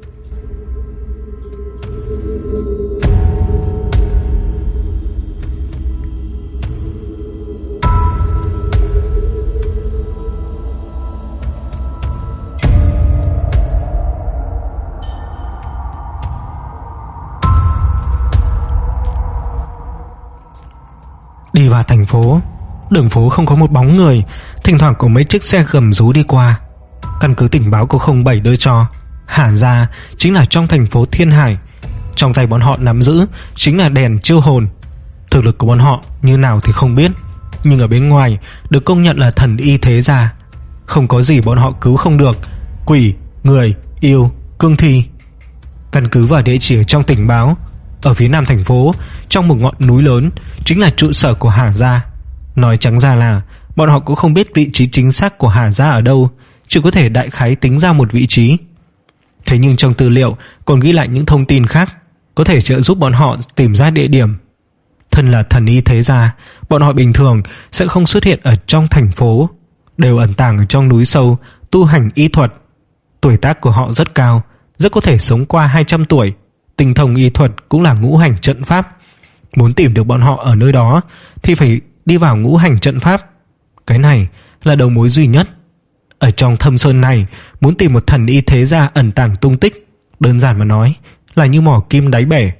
Đi vào thành phố, đường phố không có một bóng người, thỉnh thoảng có mấy chiếc xe gầm rú đi qua. Căn cứ tình báo của không bảy đưa cho, Hà Gia chính là trong thành phố Thiên Hải. Trong tay bọn họ nắm giữ chính là đèn chiêu hồn. Thực lực của bọn họ như nào thì không biết, nhưng ở bên ngoài được công nhận là thần y thế gia. Không có gì bọn họ cứu không được, quỷ, người, yêu, cương thi. Căn cứ vào địa chỉ ở trong tình báo, ở phía nam thành phố, trong một ngọn núi lớn, chính là trụ sở của Hà Gia. Nói trắng ra là bọn họ cũng không biết vị trí chính xác của Hà Gia ở đâu, chỉ có thể đại khái tính ra một vị trí. Thế nhưng trong tư liệu còn ghi lại những thông tin khác, có thể trợ giúp bọn họ tìm ra địa điểm. Thân là thần y thế gia, bọn họ bình thường sẽ không xuất hiện ở trong thành phố, đều ẩn tàng ở trong núi sâu, tu hành y thuật. Tuổi tác của họ rất cao, rất có thể sống qua hai trăm tuổi. Tinh thông y thuật cũng là ngũ hành trận pháp. Muốn tìm được bọn họ ở nơi đó thì phải đi vào ngũ hành trận pháp. Cái này là đầu mối duy nhất. Ở trong thâm sơn này, muốn tìm một thần y thế gia ẩn tàng tung tích, đơn giản mà nói là như mỏ kim đáy bể.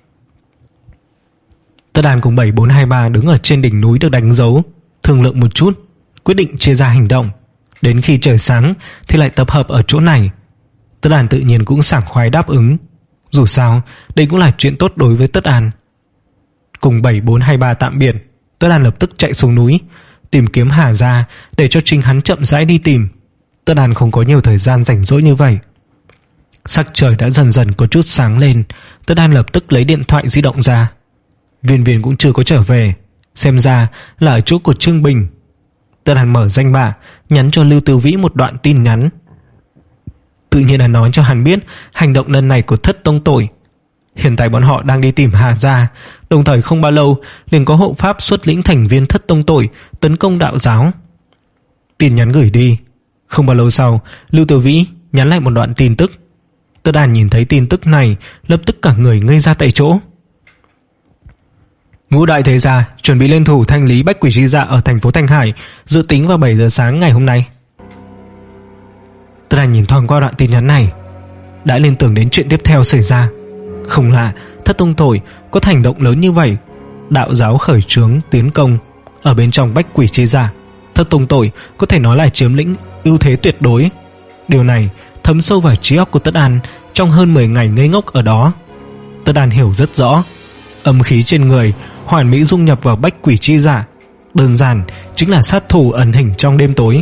Tất Đàn cùng bảy bốn hai ba đứng ở trên đỉnh núi được đánh dấu, thương lượng một chút, quyết định chia ra hành động. Đến khi trời sáng thì lại tập hợp ở chỗ này. Tất Đàn tự nhiên cũng sảng khoái đáp ứng. Dù sao đây cũng là chuyện tốt đối với Tất Đàn. Cùng bảy bốn hai ba tạm biệt, Tất Đàn lập tức chạy xuống núi tìm kiếm Hà Gia, để cho chính hắn chậm rãi đi tìm. Tất Đàn không có nhiều thời gian rảnh rỗi như vậy. Sắc trời đã dần dần có chút sáng lên. Tất Đàn lập tức lấy điện thoại di động ra. Viên Viên cũng chưa có trở về, xem ra là ở chỗ của Trương Bình. Tất Đàn mở danh bạ, nhắn cho Lưu Tư Vĩ một đoạn tin nhắn. Tự nhiên là nói cho hắn biết hành động lần này của Thất Tông Tội. Hiện tại bọn họ đang đi tìm Hà Gia, đồng thời không bao lâu liền có hộ pháp xuất lĩnh thành viên Thất Tông Tội tấn công đạo giáo. Tin nhắn gửi đi. Không bao lâu sau, Lưu Tư Vĩ nhắn lại một đoạn tin tức. Tất Đàn nhìn thấy tin tức này, lập tức cả người ngây ra tại chỗ. Ngũ đại thế gia chuẩn bị lên thủ thanh lý bách quỷ chi dạ ở thành phố Thanh Hải, dự tính vào bảy giờ sáng ngày hôm nay. Tất Đàn nhìn thoáng qua đoạn tin nhắn này, đã liên tưởng đến chuyện tiếp theo xảy ra. Không lạ, Thất Tông Tội có hành động lớn như vậy. Đạo giáo khởi xướng tiến công ở bên trong bách quỷ chi dạ, Thất Tông Tội có thể nói là chiếm lĩnh ưu thế tuyệt đối. Điều này thấm sâu vào trí óc của Tất Đàn trong hơn mười ngày ngây ngốc ở đó. Tất Đàn hiểu rất rõ, âm khí trên người hoàn mỹ dung nhập vào bách quỷ chi dạ, đơn giản chính là sát thủ ẩn hình trong đêm tối.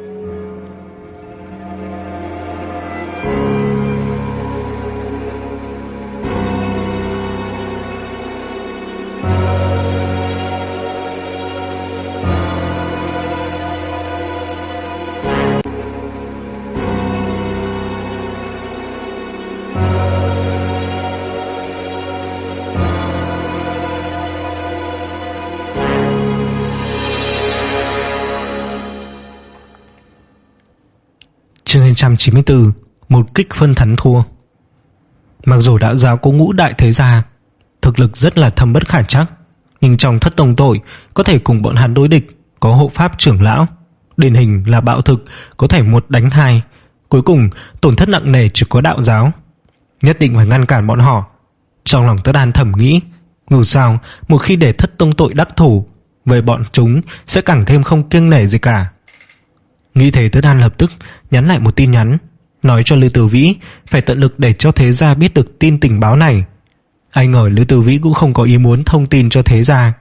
Chương hai trăm chín mươi tư. Một kích phân thắng thua. Mặc dù đạo giáo có ngũ đại thế gia, thực lực rất là thâm bất khả trắc, nhưng trong Thất Tông Tội có thể cùng bọn hắn đối địch có hộ pháp trưởng lão, điển hình là bạo thực, có thể một đánh hai. Cuối cùng tổn thất nặng nề chỉ có đạo giáo. Nhất định phải ngăn cản bọn họ. Trong lòng Tất Đàn thầm nghĩ, dù sao một khi để Thất Tông Tội đắc thủ, về bọn chúng sẽ càng thêm không kiêng nể gì cả. Nghĩ thế, Tất Đàn lập tức nhắn lại một tin nhắn, nói cho Lưu Tử Vĩ phải tận lực để cho thế gia biết được tin tình báo này. Ai ngờ Lưu Tử Vĩ cũng không có ý muốn thông tin cho thế gia.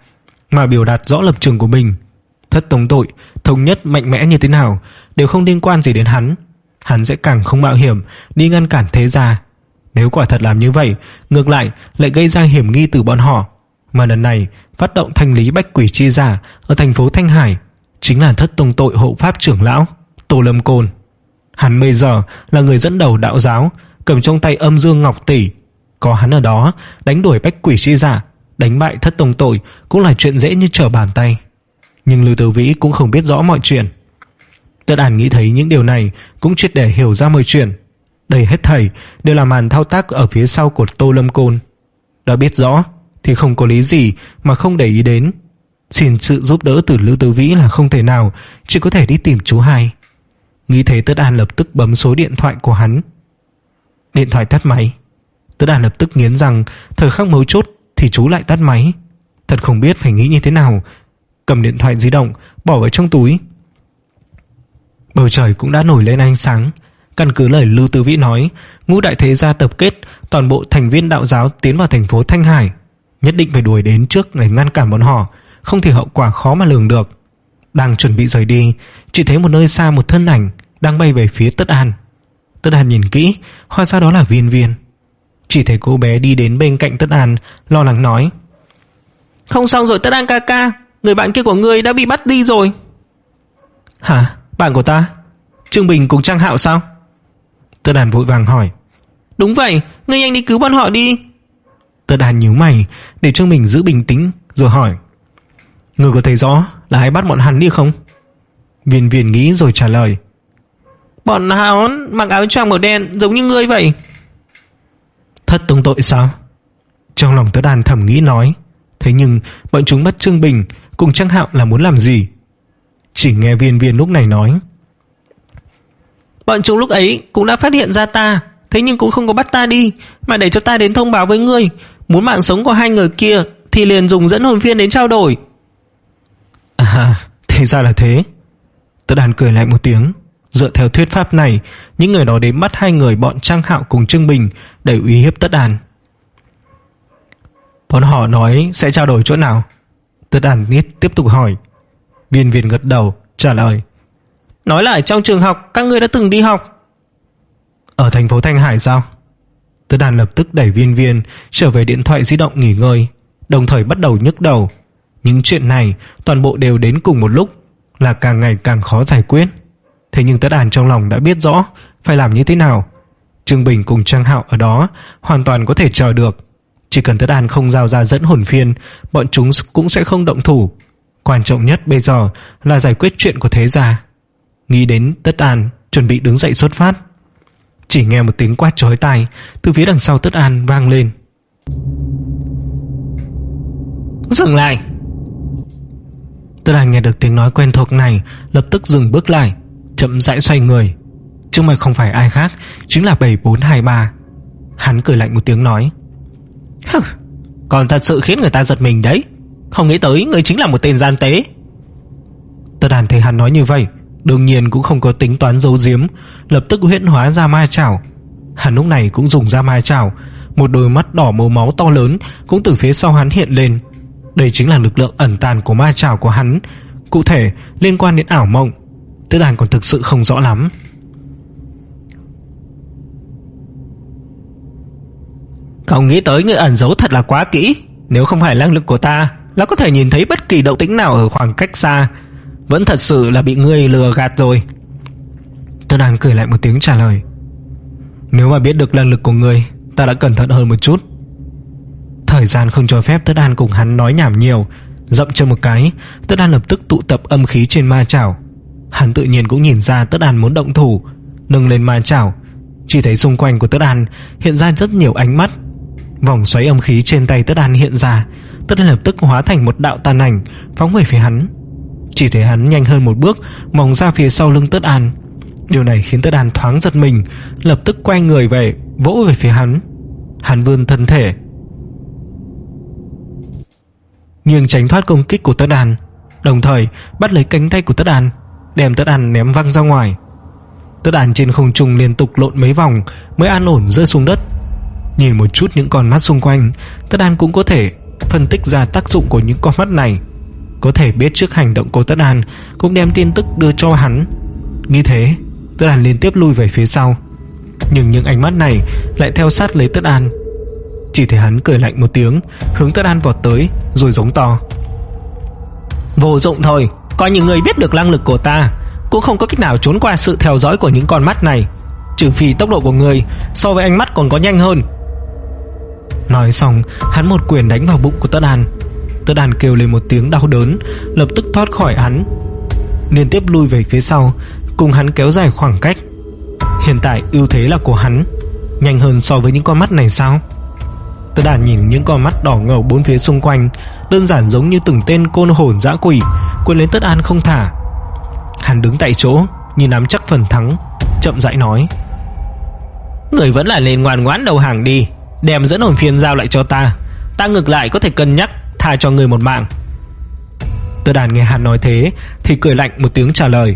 mà biểu đạt rõ lập trường của mình. Thất tông tội thống nhất mạnh mẽ như thế nào đều không liên quan gì đến hắn. Hắn sẽ càng không mạo hiểm đi ngăn cản thế gia. Nếu quả thật làm như vậy, ngược lại lại gây ra hiểm nghi từ bọn họ. Mà lần này phát động thanh lý bách quỷ chi giả ở thành phố Thanh Hải chính là thất tông tội hộ pháp trưởng lão Tô Lâm Côn. Hắn bây giờ là người dẫn đầu đạo giáo, cầm trong tay âm dương ngọc tỷ. Có hắn ở đó, đánh đuổi bách quỷ chi giả, đánh bại thất tông tội cũng là chuyện dễ như trở bàn tay. Nhưng Lưu Tử Vĩ cũng không biết rõ mọi chuyện. Tất An nghĩ thấy những điều này cũng triệt để hiểu ra mọi chuyện. Đây hết thảy đều là màn thao tác ở phía sau của Tô Lâm Côn. Đã biết rõ thì không có lý gì mà không để ý đến. Xin sự giúp đỡ từ Lưu Tử Vĩ là không thể nào, chỉ có thể đi tìm chú hai. Nghĩ thế Tất An lập tức bấm số điện thoại của hắn. Điện thoại tắt máy. Tất An lập tức nghiến rằng thời khắc mấu chốt thì chú lại tắt máy. Thật không biết phải nghĩ như thế nào. Cầm điện thoại di động bỏ vào trong túi. Bầu trời cũng đã nổi lên ánh sáng. Căn cứ lời Lưu Tử Vĩ nói, ngũ đại thế gia tập kết toàn bộ thành viên đạo giáo tiến vào thành phố Thanh Hải, nhất định phải đuổi đến trước để ngăn cản bọn họ, không thì hậu quả khó mà lường được. Đang chuẩn bị rời đi, chỉ thấy một nơi xa một thân ảnh đang bay về phía Tất An. Tất An nhìn kỹ, hóa ra đó là Viên Viên. Chỉ thấy cô bé đi đến bên cạnh Tất An, lo lắng nói: "Không xong rồi Tất An ca ca, người bạn kia của ngươi đã bị bắt đi rồi." "Hả? Bạn của ta? Trương Bình cùng Trang Hạo sao?" Tất An vội vàng hỏi. "Đúng vậy, ngươi nhanh đi cứu bọn họ đi." Tất An nhíu mày để Trương Bình giữ bình tĩnh rồi hỏi: "Ngươi có thấy rõ là ai bắt bọn hắn đi không?" Viên Viên nghĩ rồi trả lời: "Bọn hắn mặc áo choàng màu đen giống như ngươi vậy." "Thất tông tội sao?" Trong lòng Tất An thầm nghĩ nói. Thế nhưng bọn chúng bắt Trương Bình cùng Trang Hạo là muốn làm gì? Chỉ nghe Viên Viên lúc này nói: "Bọn chúng lúc ấy cũng đã phát hiện ra ta, thế nhưng cũng không có bắt ta đi, mà để cho ta đến thông báo với ngươi. Muốn mạng sống của hai người kia thì liền dùng dẫn hồn phiên đến trao đổi." "À, thì ra là thế." Tất An cười lại một tiếng. Dựa theo thuyết pháp này, những người đó đến bắt hai người bọn Trang Hạo cùng Trương Bình để uy hiếp Tất An. "Bọn họ nói sẽ trao đổi chỗ nào?" Tất An tiếp tục hỏi. Viên Viên gật đầu trả lời: "Nói là ở trong trường học các ngươi đã từng đi học." "Ở thành phố Thanh Hải sao?" Tất An lập tức đẩy Viên Viên trở về điện thoại di động nghỉ ngơi, đồng thời bắt đầu nhức đầu. Những chuyện này toàn bộ đều đến cùng một lúc, là càng ngày càng khó giải quyết. Thế nhưng Tất An trong lòng đã biết rõ phải làm như thế nào. Trương Bình cùng Trang Hạo ở đó hoàn toàn có thể chờ được. Chỉ cần Tất An không giao ra dẫn hồn phiên, bọn chúng cũng sẽ không động thủ. Quan trọng nhất bây giờ là giải quyết chuyện của thế gia. Nghĩ đến Tất An chuẩn bị đứng dậy xuất phát. Chỉ nghe một tiếng quát chói tai từ phía đằng sau Tất An vang lên: "Dừng lại!" Tất An nghe được tiếng nói quen thuộc này, lập tức dừng bước lại, chậm rãi xoay người. Trước mặt không phải ai khác, chính là bảy bốn hai ba. Hắn cười lạnh một tiếng nói: "Hừ, còn thật sự khiến người ta giật mình đấy. Không nghĩ tới ngươi chính là một tên gian tế." Tất An thấy hắn nói như vậy, đương nhiên cũng không có tính toán giấu giếm, lập tức huyễn hóa ra ma chảo. Hắn lúc này cũng dùng ra ma chảo, một đôi mắt đỏ màu máu to lớn cũng từ phía sau hắn hiện lên. Đây chính là lực lượng ẩn tàng của ma chảo của hắn, cụ thể liên quan đến ảo mộng. Tất An còn thực sự không rõ lắm. "Không nghĩ tới người ẩn giấu thật là quá kỹ. Nếu không phải năng lực của ta là có thể nhìn thấy bất kỳ động tĩnh nào ở khoảng cách xa. Vẫn thật sự là bị ngươi lừa gạt rồi." Tất An cười lại một tiếng trả lời: "Nếu mà biết được năng lực của ngươi, ta đã cẩn thận hơn một chút." Thời gian không cho phép Tất An cùng hắn nói nhảm nhiều. Dậm chân một cái, Tất An lập tức tụ tập âm khí trên ma chảo. Hắn tự nhiên cũng nhìn ra Tất An muốn động thủ, nâng lên ma chảo. Chỉ thấy xung quanh của Tất An hiện ra rất nhiều ánh mắt. Vòng xoáy âm khí trên tay Tất An hiện ra. Tất An lập tức hóa thành một đạo tàn ảnh phóng về phía hắn. Chỉ thấy hắn nhanh hơn một bước, mòng ra phía sau lưng Tất An. Điều này khiến Tất An thoáng giật mình, lập tức quay người về, vỗ về phía hắn. Hắn vươn thân thể, nghiêng tránh thoát công kích của Tất An, đồng thời bắt lấy cánh tay của Tất An, đem Tất An ném văng ra ngoài. Tất An trên không trung liên tục lộn mấy vòng mới an ổn rơi xuống đất. Nhìn một chút những con mắt xung quanh, Tất An cũng có thể phân tích ra tác dụng của những con mắt này. có thể biết trước hành động của Tất An, cũng đem tin tức đưa cho hắn. Như thế, Tất An liên tiếp lui về phía sau, nhưng những ánh mắt này lại theo sát lấy Tất An. Chỉ thấy hắn cười lạnh một tiếng, hướng Tất An vọt tới, rồi giống to: Vô dụng thôi, coi như người biết được năng lực của ta, cũng không có cách nào trốn qua sự theo dõi của những con mắt này, trừ phi tốc độ của người so với ánh mắt còn có nhanh hơn. Nói xong, hắn một quyền đánh vào bụng của Tất An. Tất An kêu lên một tiếng đau đớn, lập tức thoát khỏi hắn, liên tiếp lui về phía sau, cùng hắn kéo dài khoảng cách. Hiện tại ưu thế là của hắn, nhanh hơn so với những con mắt này sao? Tất An nhìn những con mắt đỏ ngầu bốn phía xung quanh, đơn giản giống như từng tên côn hồn dã quỷ, cuốn lấy Tất An không thả. Hắn đứng tại chỗ, nhìn nắm chắc phần thắng, chậm rãi nói: Người vẫn là nên ngoan ngoãn đầu hàng đi, đem dẫn hồn phiên giao lại cho ta, ta ngược lại có thể cân nhắc tha cho người một mạng. Tất An nghe hắn nói thế thì cười lạnh một tiếng trả lời: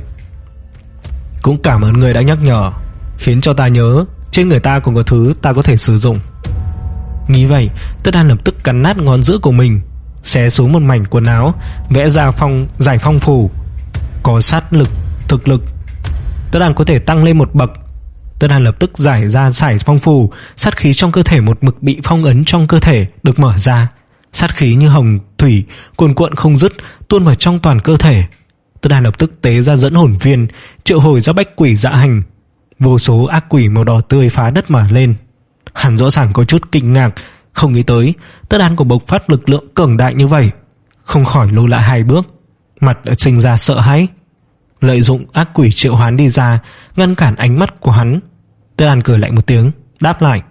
Cũng cảm ơn người đã nhắc nhở, khiến cho ta nhớ trên người ta còn có thứ ta có thể sử dụng. Nghĩ vậy, Tất An lập tức cắn nát ngón giữa của mình, xé xuống một mảnh quần áo, vẽ ra phong giải phong phù. Có sát lực, thực lực, Tất An có thể tăng lên một bậc. Tất An lập tức giải ra giải phong phù, sát khí trong cơ thể một mực bị phong ấn trong cơ thể được mở ra. Sát khí như hồng thủy cuồn cuộn không dứt, tuôn vào trong toàn cơ thể. Tất An lập tức tế ra dẫn hồn viên, triệu hồi ra bách quỷ dạ hành. Vô số ác quỷ màu đỏ tươi phá đất mà lên. Hắn rõ ràng có chút kinh ngạc, không nghĩ tới Tất An có bộc phát lực lượng cường đại như vậy, không khỏi lùi lại hai bước, mặt đã sinh ra sợ hãi. Lợi dụng ác quỷ triệu hoán đi ra, ngăn cản ánh mắt của hắn. Tất An cười lạnh một tiếng, đáp lại: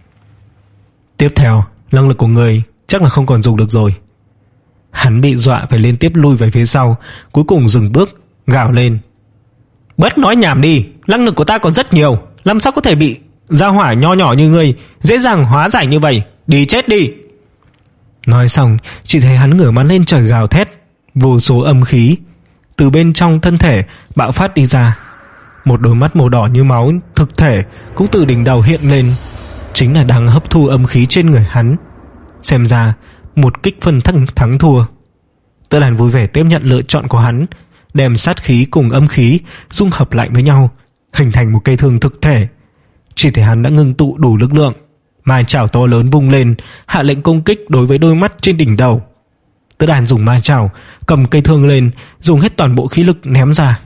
Tiếp theo, năng lực của người chắc là không còn dùng được rồi. Hắn bị dọa phải liên tiếp lui về phía sau, cuối cùng dừng bước, gào lên: Bớt nói nhảm đi, năng lực của ta còn rất nhiều, làm sao có thể bị gia hỏa nho nhỏ như ngươi dễ dàng hóa giải như vậy, đi chết đi. Nói xong, chỉ thấy hắn ngửa mặt lên trời gào thét, vô số âm khí từ bên trong thân thể bạo phát đi ra. Một đôi mắt màu đỏ như máu thực thể cũng từ đỉnh đầu hiện lên, chính là đang hấp thu âm khí trên người hắn. Xem ra một kích phân thắng thắng thua. Tất An vui vẻ tiếp nhận lựa chọn của hắn, đem sát khí cùng âm khí dung hợp lại với nhau, hình thành một cây thương thực thể. Chỉ thấy hắn đã ngưng tụ đủ lực lượng, ma chảo to lớn vung lên, hạ lệnh công kích đối với đôi mắt trên đỉnh đầu. Tất An dùng ma chảo cầm cây thương lên, dùng hết toàn bộ khí lực ném ra.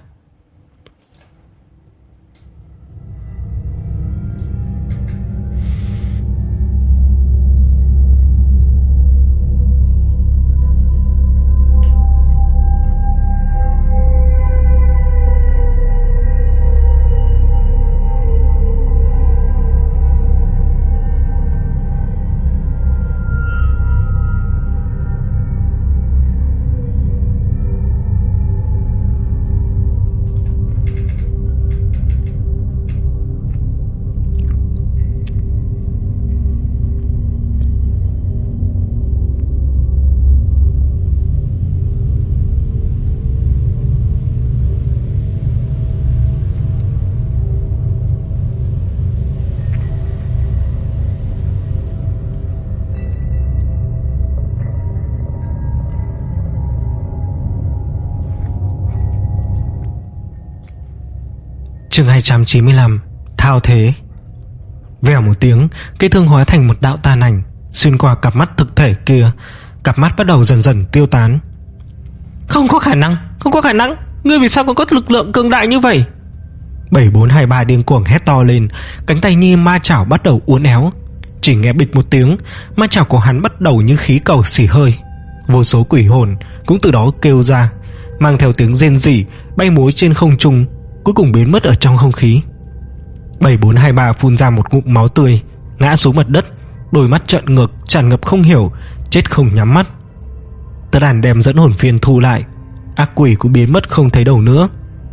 Chương hai trăm chín mươi lăm. Thao thế. Vèo một tiếng, cây thương hóa thành một đạo tàn ảnh xuyên qua cặp mắt thực thể kia. Cặp mắt bắt đầu dần dần tiêu tán. Không có khả năng, không có khả năng, ngươi vì sao còn có lực lượng cường đại như vậy? bảy bốn hai ba điên cuồng hét to lên, cánh tay như ma chảo bắt đầu uốn éo. Chỉ nghe bịch một tiếng, ma chảo của hắn bắt đầu như khí cầu xì hơi. Vô số quỷ hồn cũng từ đó kêu ra, mang theo tiếng rên rỉ bay múa trên không trung, cuối cùng biến mất ở trong không khí. bảy bốn hai ba phun ra một ngụm máu tươi, ngã xuống mặt đất, đôi mắt trợn ngược, tràn ngập không hiểu, chết không nhắm mắt. Tất An đem dẫn hồn phiên thu lại, ác quỷ cũng biến mất không thấy đâu nữa.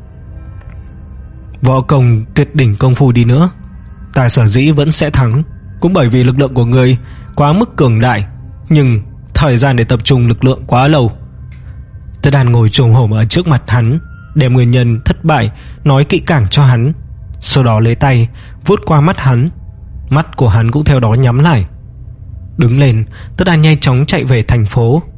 Võ công tuyệt đỉnh công phu đi nữa, ta sở dĩ vẫn sẽ thắng, cũng bởi vì lực lượng của người quá mức cường đại, nhưng thời gian để tập trung lực lượng quá lâu. Tất An ngồi chồm hổm ở trước mặt hắn, đem nguyên nhân thất bại nói kỹ càng cho hắn, sau đó lấy tay vuốt qua mắt hắn. Mắt của hắn cũng theo đó nhắm lại. Đứng lên, Tất An nhanh chóng chạy về thành phố.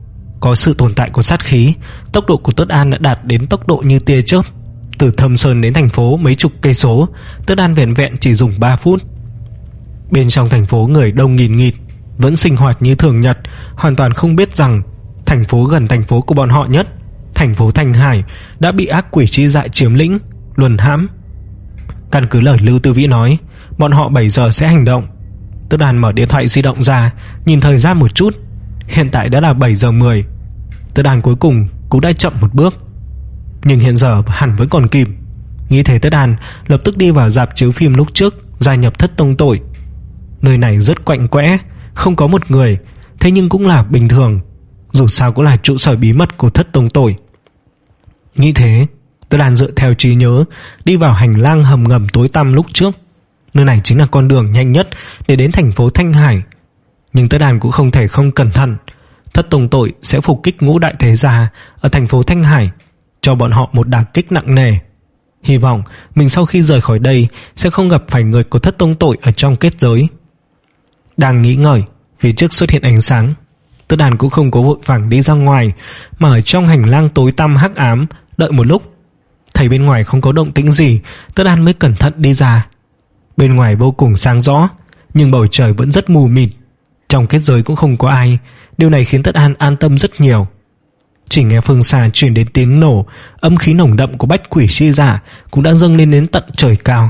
có sự tồn tại của sát khí, tốc độ của Tất An đã đạt đến tốc độ như tia chớp. Từ Thâm Sơn đến thành phố mấy chục cây số, Tất An vẻn vẹn chỉ dùng ba phút. Bên trong thành phố người đông nghìn nghịt, vẫn sinh hoạt như thường nhật, hoàn toàn không biết rằng thành phố gần thành phố của bọn họ nhất, thành phố Thanh Hải, đã bị ác quỷ chi dạ chiếm lĩnh, luân hãm. Căn cứ lời Lưu Tư Vĩ nói, bọn họ bảy giờ sẽ hành động. Tất An mở điện thoại di động ra, nhìn thời gian một chút. Hiện tại đã là bảy giờ mười. Tất An cuối cùng cũng đã chậm một bước, nhưng hiện giờ hẳn vẫn còn kịp. Nghĩ thế, Tất An lập tức đi vào rạp chiếu phim lúc trước, gia nhập Thất Tông Tội. Nơi này rất quạnh quẽ, không có một người, thế nhưng cũng là bình thường, dù sao cũng là trụ sở bí mật của Thất Tông Tội. Nghĩ thế, Tất An dựa theo trí nhớ đi vào hành lang hầm ngầm tối tăm lúc trước. Nơi này chính là con đường nhanh nhất để đến thành phố Thanh Hải. Nhưng Tất An cũng không thể không cẩn thận. Thất Tông Tội sẽ phục kích ngũ đại thế gia ở thành phố Thanh Hải, cho bọn họ một đả kích nặng nề. Hy vọng mình sau khi rời khỏi đây sẽ không gặp phải người của Thất Tông Tội ở trong kết giới. Đang nghĩ ngợi, phía trước xuất hiện ánh sáng. Tất An cũng không có vội vàng đi ra ngoài, mà ở trong hành lang tối tăm hắc ám đợi một lúc. Thấy bên ngoài không có động tĩnh gì, Tất An mới cẩn thận đi ra. Bên ngoài vô cùng sáng rõ, nhưng bầu trời vẫn rất mù mịt. Trong kết giới cũng không có ai. Điều này khiến Tất An an tâm rất nhiều. Chỉ nghe phương xa truyền đến tiếng nổ, âm khí nồng đậm của bách quỷ chi giả cũng đã dâng lên đến tận trời cao.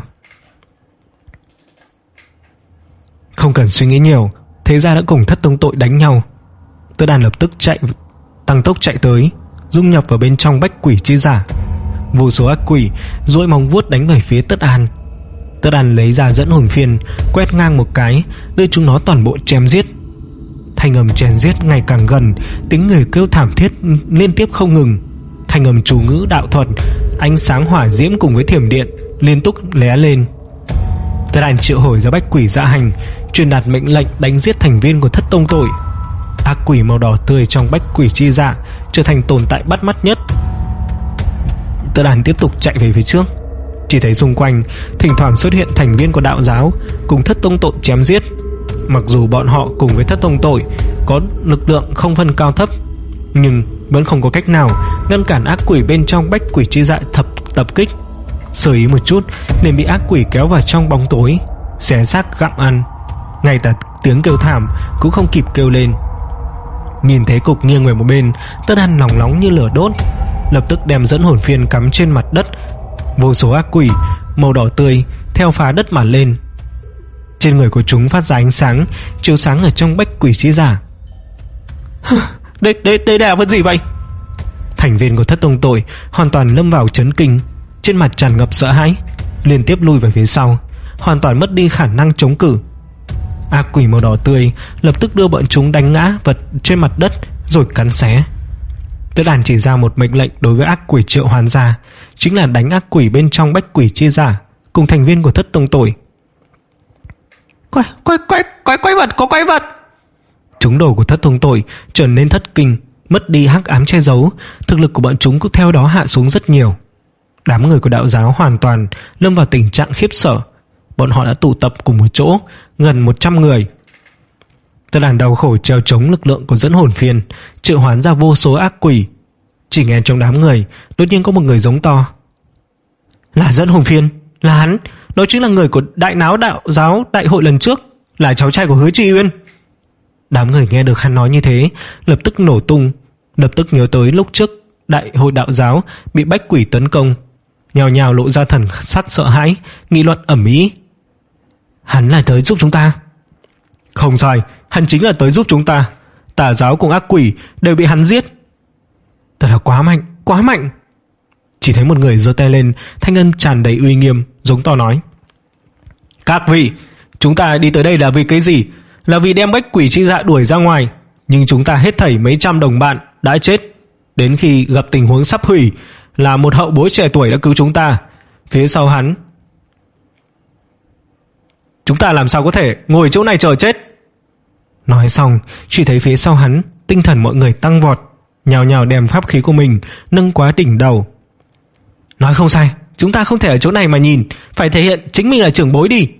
Không cần suy nghĩ nhiều, thế ra đã cùng Thất Tông Tội đánh nhau. Tất An lập tức chạy, tăng tốc chạy tới, dung nhập vào bên trong bách quỷ chi giả. Vô số ác quỷ duỗi móng vuốt đánh về phía Tất An. Tất An lấy ra dẫn hồn phiên, quét ngang một cái, đưa chúng nó toàn bộ chém giết. Thanh âm chém giết ngày càng gần, tiếng người kêu thảm thiết liên tiếp không ngừng. Thanh âm chú ngữ đạo thuật, ánh sáng hỏa diễm cùng với thiểm điện liên tục lóe lên. Tất An triệu hồi ra bách quỷ dạ hành, truyền đạt mệnh lệnh đánh giết thành viên của Thất Tông Tội. Ác quỷ màu đỏ tươi trong bách quỷ chi dạ trở thành tồn tại bắt mắt nhất. Tất An tiếp tục chạy về phía trước, chỉ thấy xung quanh thỉnh thoảng xuất hiện thành viên của đạo giáo cùng Thất Tông Tội chém giết. Mặc dù bọn họ cùng với Thất Tông Tội có lực lượng không phân cao thấp, nhưng vẫn không có cách nào ngăn cản ác quỷ bên trong bách quỷ chi dạ thập tập kích. Sơ ý một chút nên bị ác quỷ kéo vào trong bóng tối, xé xác gặm ăn. Ngay cả tiếng kêu thảm cũng không kịp kêu lên. Nhìn thấy cục nghiêng về một bên, Tất An lòng nóng như lửa đốt, lập tức đem dẫn hồn phiên cắm trên mặt đất. Vô số ác quỷ màu đỏ tươi theo phá đất mà lên. Trên người của chúng phát ra ánh sáng chiếu sáng ở trong bách quỷ chi giả. Đây, đây, đây là vật gì vậy? Thành viên của Thất Tông Tội hoàn toàn lâm vào chấn kinh, trên mặt tràn ngập sợ hãi, liên tiếp lùi về phía sau, hoàn toàn mất đi khả năng chống cự. Ác quỷ màu đỏ tươi lập tức đưa bọn chúng đánh ngã vật trên mặt đất rồi cắn xé. Tất An chỉ ra một mệnh lệnh đối với ác quỷ triệu hoán ra, chính là đánh ác quỷ bên trong bách quỷ chi giả cùng thành viên của Thất Tông Tội. Quái, quái, quái, quái, quái vật, có quái vật! Chúng đồ của Thất Tông Tội trở nên thất kinh, mất đi hắc ám che giấu, thực lực của bọn chúng cũng theo đó hạ xuống rất nhiều. Đám người của đạo giáo hoàn toàn lâm vào tình trạng khiếp sợ. Bọn họ đã tụ tập cùng một chỗ, gần một trăm người. Tất An đau khổ treo chống lực lượng của dẫn hồn phiên, triệu hoán ra vô số ác quỷ. Chỉ nghe trong đám người đột nhiên có một người giống to: là dẫn hồn phiên, là hắn, đó chính là người của đại náo đạo giáo đại hội lần trước, là cháu trai của Hứa Tri Uyên. Đám người nghe được hắn nói như thế lập tức nổ tung, lập tức nhớ tới lúc trước đại hội đạo giáo bị bách quỷ tấn công, nhào nhào lộ ra thần sắc sợ hãi, nghị luận ầm ĩ. Hắn là tới giúp chúng ta. Không sai, hắn chính là tới giúp chúng ta. Tà giáo cùng ác quỷ đều bị hắn giết. Thật là quá mạnh, quá mạnh. Chỉ thấy một người giơ tay lên, thanh âm tràn đầy uy nghiêm, giống to nói: các vị, chúng ta đi tới đây là vì cái gì? Là vì đem bách quỷ chi dạ đuổi ra ngoài. Nhưng chúng ta hết thảy mấy trăm đồng bạn đã chết. Đến khi gặp tình huống sắp hủy, là một hậu bối trẻ tuổi đã cứu chúng ta. Phía sau hắn, chúng ta làm sao có thể ngồi chỗ này chờ chết? Nói xong, chỉ thấy phía sau hắn, tinh thần mọi người tăng vọt, nhào nhào đem pháp khí của mình nâng quá đỉnh đầu. Nói không sai, chúng ta không thể ở chỗ này mà nhìn, phải thể hiện chính mình là trưởng bối đi.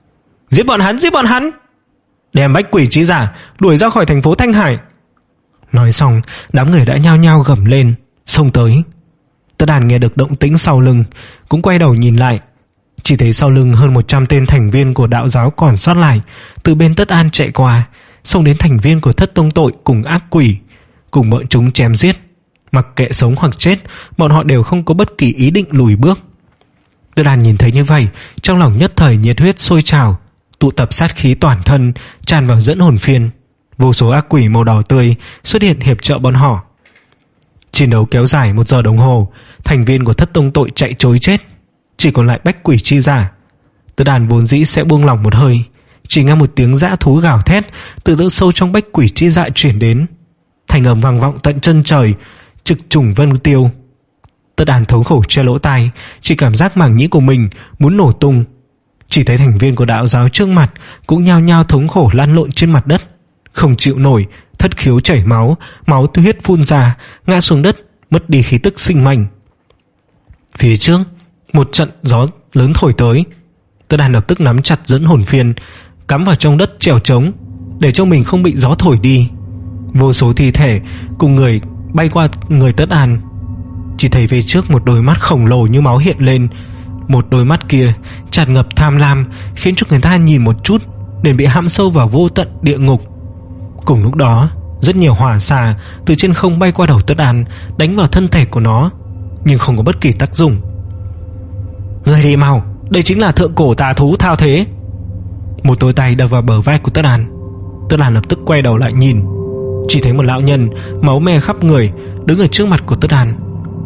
Giết bọn hắn, giết bọn hắn, đem bách quỷ trí giả đuổi ra khỏi thành phố Thanh Hải. Nói xong, đám người đã nhao nhao gầm lên, xông tới. Tất Đàn nghe được động tĩnh sau lưng, cũng quay đầu nhìn lại. Chỉ thấy sau lưng hơn một trăm tên thành viên của đạo giáo còn sót lại từ bên Tất An chạy qua, xông đến thành viên của Thất Tông Tội cùng ác quỷ, cùng bọn chúng chém giết. Mặc kệ sống hoặc chết, bọn họ đều không có bất kỳ ý định lùi bước. Tất Đàn nhìn thấy như vậy, trong lòng nhất thời nhiệt huyết sôi trào, tụ tập sát khí toàn thân, tràn vào dẫn hồn phiên. Vô số ác quỷ màu đỏ tươi xuất hiện hiệp trợ bọn họ. Chiến đấu kéo dài một giờ đồng hồ, thành viên của Thất Tông Tội chạy trối chết, chỉ còn lại Bách Quỷ Chi Giả. Tất Đàn vốn dĩ sẽ buông lòng một hơi, chỉ nghe một tiếng dã thú gào thét từ từ sâu trong Bách Quỷ Chi Dạ chuyển đến, thành âm vang vọng tận chân trời, trực trùng vân tiêu. Tất Đàn thống khổ che lỗ tai, chỉ cảm giác màng nhĩ của mình muốn nổ tung. Chỉ thấy thành viên của đạo giáo trước mặt cũng nhao nhao thống khổ lăn lộn trên mặt đất, không chịu nổi, thất khiếu chảy máu, máu huyết phun ra, ngã xuống đất, mất đi khí tức sinh mệnh. Phía trước, một trận gió lớn thổi tới. Tất Đàn lập tức nắm chặt dẫn hồn phiên, cắm vào trong đất trèo trống, để cho mình không bị gió thổi đi. Vô số thi thể cùng người bay qua người Tất Đàn. Chỉ thấy về trước một đôi mắt khổng lồ như máu hiện lên. Một đôi mắt kia tràn ngập tham lam, khiến cho người ta nhìn một chút liền bị hãm sâu vào vô tận địa ngục. Cùng lúc đó, rất nhiều hỏa xà từ trên không bay qua đầu Tất Đàn, đánh vào thân thể của nó, nhưng không có bất kỳ tác dụng. Người đi mau, đây chính là thượng cổ tà thú Thao Thế. Một đôi tay đập vào bờ vai của Tất Đàn. Tất Đàn lập tức quay đầu lại nhìn, chỉ thấy một lão nhân máu me khắp người đứng ở trước mặt của Tất Đàn.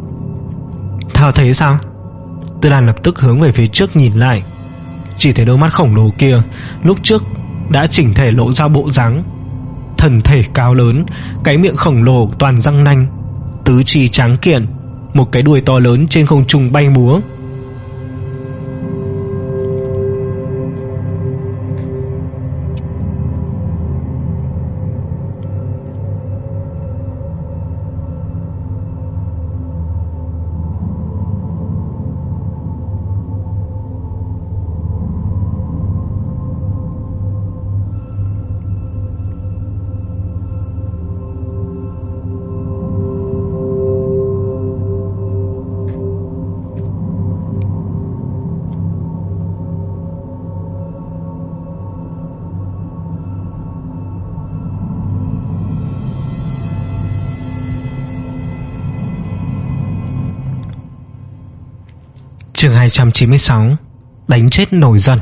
Thao Thế sao? Tất Đàn lập tức hướng về phía trước nhìn lại, chỉ thấy đôi mắt khổng lồ kia lúc trước đã chỉnh thể lộ ra bộ dáng thần thể cao lớn, cái miệng khổng lồ toàn răng nanh, tứ chi tráng kiện, một cái đuôi to lớn trên không trung bay múa. Chương hai trăm chín mươi sáu. Đánh chết nổi giận.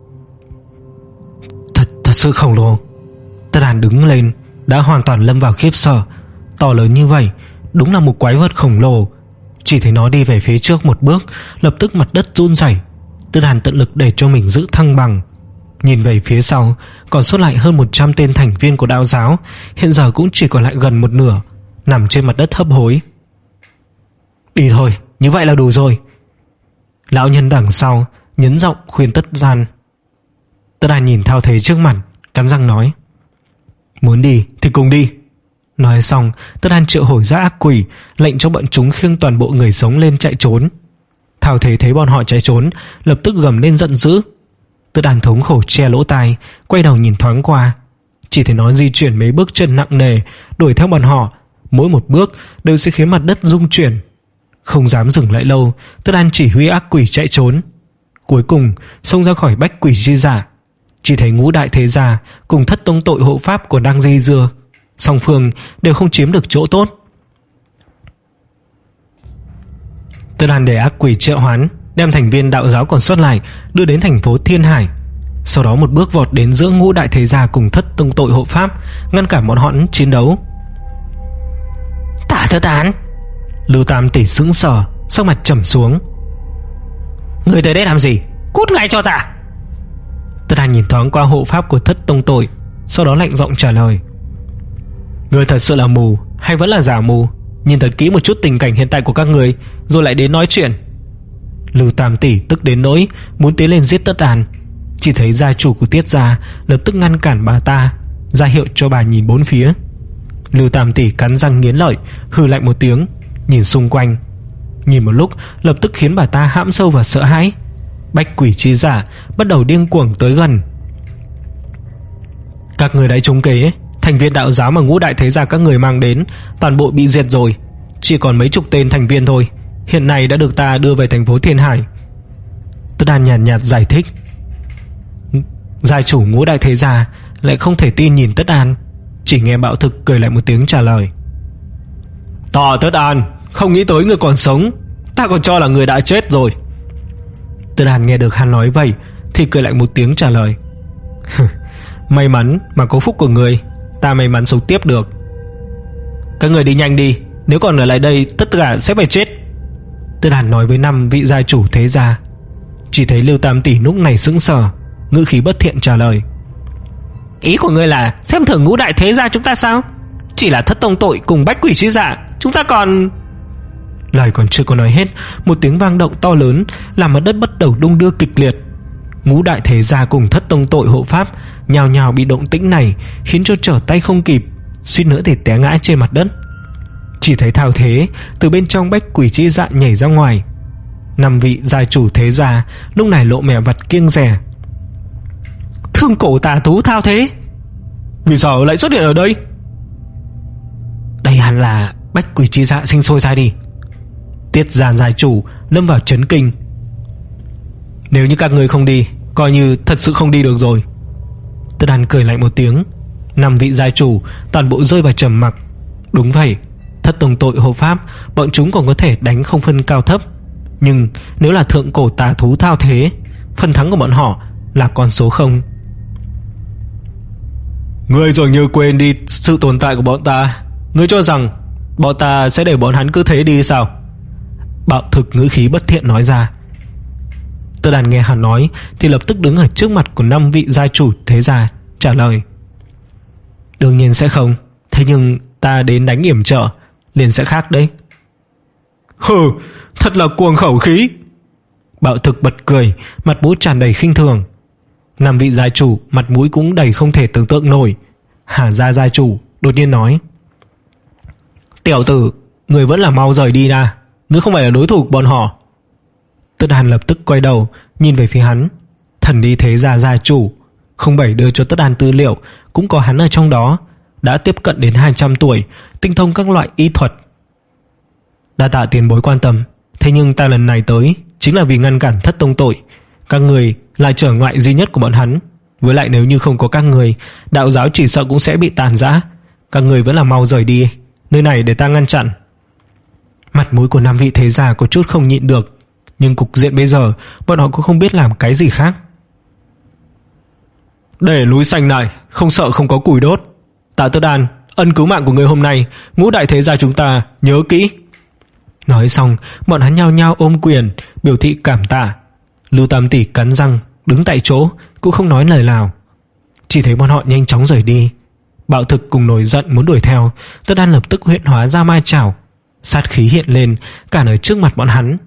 Thật thật sự khổng lồ. Tất Đàn đứng lên đã hoàn toàn lâm vào khiếp sợ. To lớn như vậy, đúng là một quái vật khổng lồ. Chỉ thấy nó đi về phía trước một bước, lập tức mặt đất run rẩy. Tất Đàn tận lực để cho mình giữ thăng bằng. Nhìn về phía sau, còn sót lại hơn một trăm tên thành viên của đạo giáo, hiện giờ cũng chỉ còn lại gần một nửa, nằm trên mặt đất hấp hối. Đi thôi, như vậy là đủ rồi. Lão nhân đằng sau nhấn giọng khuyên Tất Đàn. Tất Đàn nhìn Thao Thế trước mặt, cắn răng nói: Muốn đi thì cùng đi. Nói xong, Tất Đàn triệu hồi ra ác quỷ, lệnh cho bọn chúng khiêng toàn bộ người sống lên chạy trốn. Thao Thế thấy bọn họ chạy trốn, lập tức gầm lên giận dữ. Tất Đàn thống khổ che lỗ tai, quay đầu nhìn thoáng qua, chỉ thấy nó di chuyển mấy bước chân nặng nề đuổi theo bọn họ, mỗi một bước đều sẽ khiến mặt đất rung chuyển. Không dám dừng lại lâu, Tất Đàn chỉ huy ác quỷ chạy trốn. Cuối cùng xông ra khỏi Bách Quỷ Chi Giả, chỉ thấy Ngũ Đại Thế Gia cùng Thất Tông Tội hộ pháp của đang dây dưa, song phương đều không chiếm được chỗ tốt. Tất Đàn để ác quỷ triệu hoán, đem thành viên đạo giáo còn sót lại đưa đến thành phố Thiên Hải, sau đó một bước vọt đến giữa Ngũ Đại Thế Gia cùng Thất Tông Tội hộ pháp, ngăn cản bọn họ chiến đấu. Tả Tất Đàn! Lưu Tam Tỷ sững sờ, sắc mặt trầm xuống. Người tới đây làm gì? Cút ngay cho ta! Tất Đàn nhìn thoáng qua hộ pháp của Thất Tông Tội, sau đó lạnh giọng trả lời: Người thật sự là mù hay vẫn là giả mù? Nhìn thật kỹ một chút tình cảnh hiện tại của các người, rồi lại đến nói chuyện. Lưu Tam Tỷ tức đến nỗi muốn tiến lên giết Tất Đàn, chỉ thấy gia chủ của Tiết gia lập tức ngăn cản bà ta, ra hiệu cho bà nhìn bốn phía. Lưu Tam Tỷ cắn răng nghiến lợi, hừ lạnh một tiếng, nhìn xung quanh. Nhìn một lúc, lập tức khiến bà ta hãm sâu vào sợ hãi. Bách Quỷ Chi Giả bắt đầu điên cuồng tới gần. Các người đã trúng kế, Thành viên đạo giáo mà Ngũ Đại Thế Gia các người mang đến toàn bộ bị diệt rồi, chỉ còn mấy chục tên thành viên thôi, hiện nay đã được ta đưa về thành phố Thiên Hải. Tất Đan nhàn nhạt, nhạt giải thích. Gia chủ Ngũ Đại Thế Gia lại không thể tin nhìn Tất An, chỉ nghe Bạo Thực cười lại một tiếng trả lời. Ta Tất An, không nghĩ tới người còn sống, ta còn cho là người đã chết rồi. Tất An nghe được hắn nói vậy thì cười lại một tiếng trả lời. May mắn mà có phúc của người, ta may mắn sống tiếp được. Các người đi nhanh đi, nếu còn ở lại đây tất cả sẽ phải chết. Tất An nói với năm vị gia chủ thế gia. Chỉ thấy Lưu Tam tỷ lúc này sững sờ, ngữ khí bất thiện trả lời. Ý của ngươi là xem thường Ngũ Đại Thế Gia chúng ta sao? Chỉ là Thất Tông Tội cùng Bách Quỷ Chi Dạ, chúng ta còn... Lời còn chưa có nói hết, một tiếng vang động to lớn làm mặt đất bắt đầu đung đưa kịch liệt. Ngũ Đại Thế Gia cùng Thất Tông Tội hộ pháp nhào nhào bị động tĩnh này khiến cho trở tay không kịp, suýt nữa thì té ngã trên mặt đất. Chỉ thấy Thao Thế từ bên trong Bách Quỷ Chi Dạ nhảy ra ngoài. Năm vị gia chủ thế gia lúc này lộ mẻ vặt kiêng dè. Thương cổ tà thú Thao Thế, vì sao lại xuất hiện ở đây? Đây hẳn là Bách Quỷ Chi Dạ sinh sôi ra đi. Tiết Giàn gia chủ lâm vào chấn kinh. Nếu như các người không đi, coi như thật sự không đi được rồi. Tất Đan cười lại một tiếng. Năm vị gia chủ toàn bộ rơi vào trầm mặc. Đúng vậy, Thất Tông Tội hộ pháp bọn chúng còn có thể đánh không phân cao thấp, nhưng nếu là thượng cổ tà thú Thao Thế, phần thắng của bọn họ là con số không. Ngươi dường như quên đi sự tồn tại của bọn ta. Ngươi cho rằng bọn ta sẽ để bọn hắn cứ thế đi sao? Bạo Thực ngữ khí bất thiện nói ra. Tất Đan nghe hắn nói thì lập tức đứng ở trước mặt của năm vị gia chủ thế gia trả lời. Đương nhiên sẽ không, thế nhưng ta đến đánh yểm trợ liền sẽ khác đấy. Hừ, thật là cuồng khẩu khí. Bạo Thực bật cười, mặt mũi tràn đầy khinh thường. Năm vị gia chủ mặt mũi cũng đầy không thể tưởng tượng nổi. Hà gia gia chủ đột nhiên nói. Tiểu tử, người vẫn là mau rời đi ra, ngươi không phải là đối thủ của bọn họ. Tất Đan lập tức quay đầu nhìn về phía hắn. Thần Đi Thế Gia gia chủ không bảy đưa cho Tất Đan tư liệu, cũng có hắn ở trong đó, đã tiếp cận đến hai trăm tuổi, tinh thông các loại y thuật. Đa tạ tiền bối quan tâm, thế nhưng ta lần này tới chính là vì ngăn cản Thất Tông Tội. Các người là trở ngại duy nhất của bọn hắn, với lại nếu như không có các người, đạo giáo chỉ sợ cũng sẽ bị tàn rã. Các người vẫn là mau rời đi, nơi này để ta ngăn chặn. Mặt mũi của năm vị thế gia có chút không nhịn được, nhưng cục diện bây giờ bọn họ cũng không biết làm cái gì khác. Để núi xanh này, không sợ không có củi đốt. Tạ Tất Đan, ân cứu mạng của người hôm nay Ngũ Đại Thế Gia chúng ta nhớ kỹ. Nói xong bọn hắn nhao nhao ôm quyền biểu thị cảm tạ. Lưu Tam tỷ cắn răng đứng tại chỗ cũng không nói lời nào. Chỉ thấy bọn họ nhanh chóng rời đi. Bạo Thực cùng nổi giận muốn đuổi theo. Tất Đan lập tức huyễn hóa ra ma chảo, sát khí hiện lên cản ở trước mặt bọn hắn.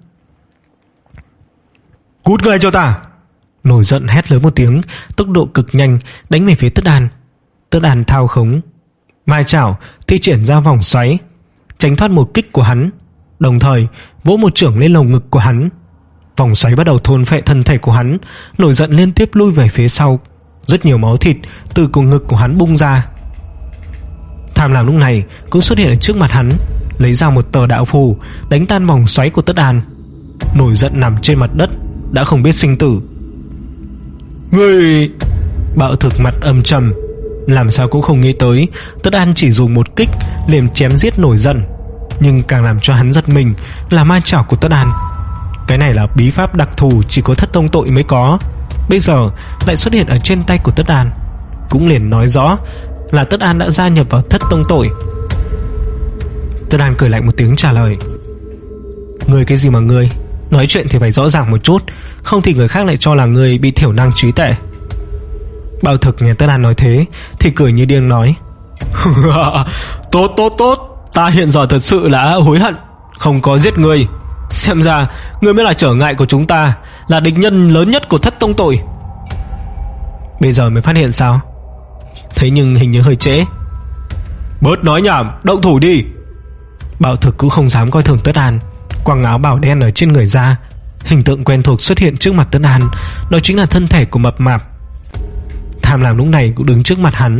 Cút ngay cho ta! Nổi giận hét lớn một tiếng, tốc độ cực nhanh đánh về phía Tất Đan. Tất Đan thao khống ma chảo thi triển ra vòng xoáy, tránh thoát một kích của hắn, đồng thời vỗ một chưởng lên lồng ngực của hắn. Vòng xoáy bắt đầu thôn phệ thân thể của hắn. Nổi giận liên tiếp lui về phía sau, rất nhiều máu thịt từ cổ ngực của hắn bung ra. Tham Lam lúc này cũng xuất hiện ở trước mặt hắn, lấy ra một tờ đạo phù đánh tan vòng xoáy của Tất Đan. Nổi giận nằm trên mặt đất đã không biết sinh tử. Ngươi... Bạo Thực mặt âm trầm, làm sao cũng không nghĩ tới Tất Đan chỉ dùng một kích liền chém giết nổi giận. Nhưng càng làm cho hắn giật mình là ma chảo của Tất Đan. Cái này là bí pháp đặc thù chỉ có Thất Tông Tội mới có, bây giờ lại xuất hiện ở trên tay của Tất Đan, cũng liền nói rõ là Tất Đan đã gia nhập vào Thất Tông Tội. Tất Đan cười lạnh một tiếng trả lời. Ngươi cái gì mà ngươi, nói chuyện thì phải rõ ràng một chút, không thì người khác lại cho là ngươi bị thiểu năng trí tuệ. Bạo Thực nghe Tất Đan nói thế thì cười như điên nói. Tốt tốt tốt, ta hiện giờ thật sự là hối hận không có giết ngươi. Xem ra ngươi mới là trở ngại của chúng ta, là địch nhân lớn nhất của Thất Tông Tội. Bây giờ mới phát hiện sao? Thế nhưng hình như hơi trễ. Bớt nói nhảm, động thủ đi. Bạo Thực cũng không dám coi thường Tất Đan, quàng áo bào đen ở trên người ra. Hình tượng quen thuộc xuất hiện trước mặt Tất Đan, đó chính là thân thể của mập mạp. Tham Lam lúc này cũng đứng trước mặt hắn,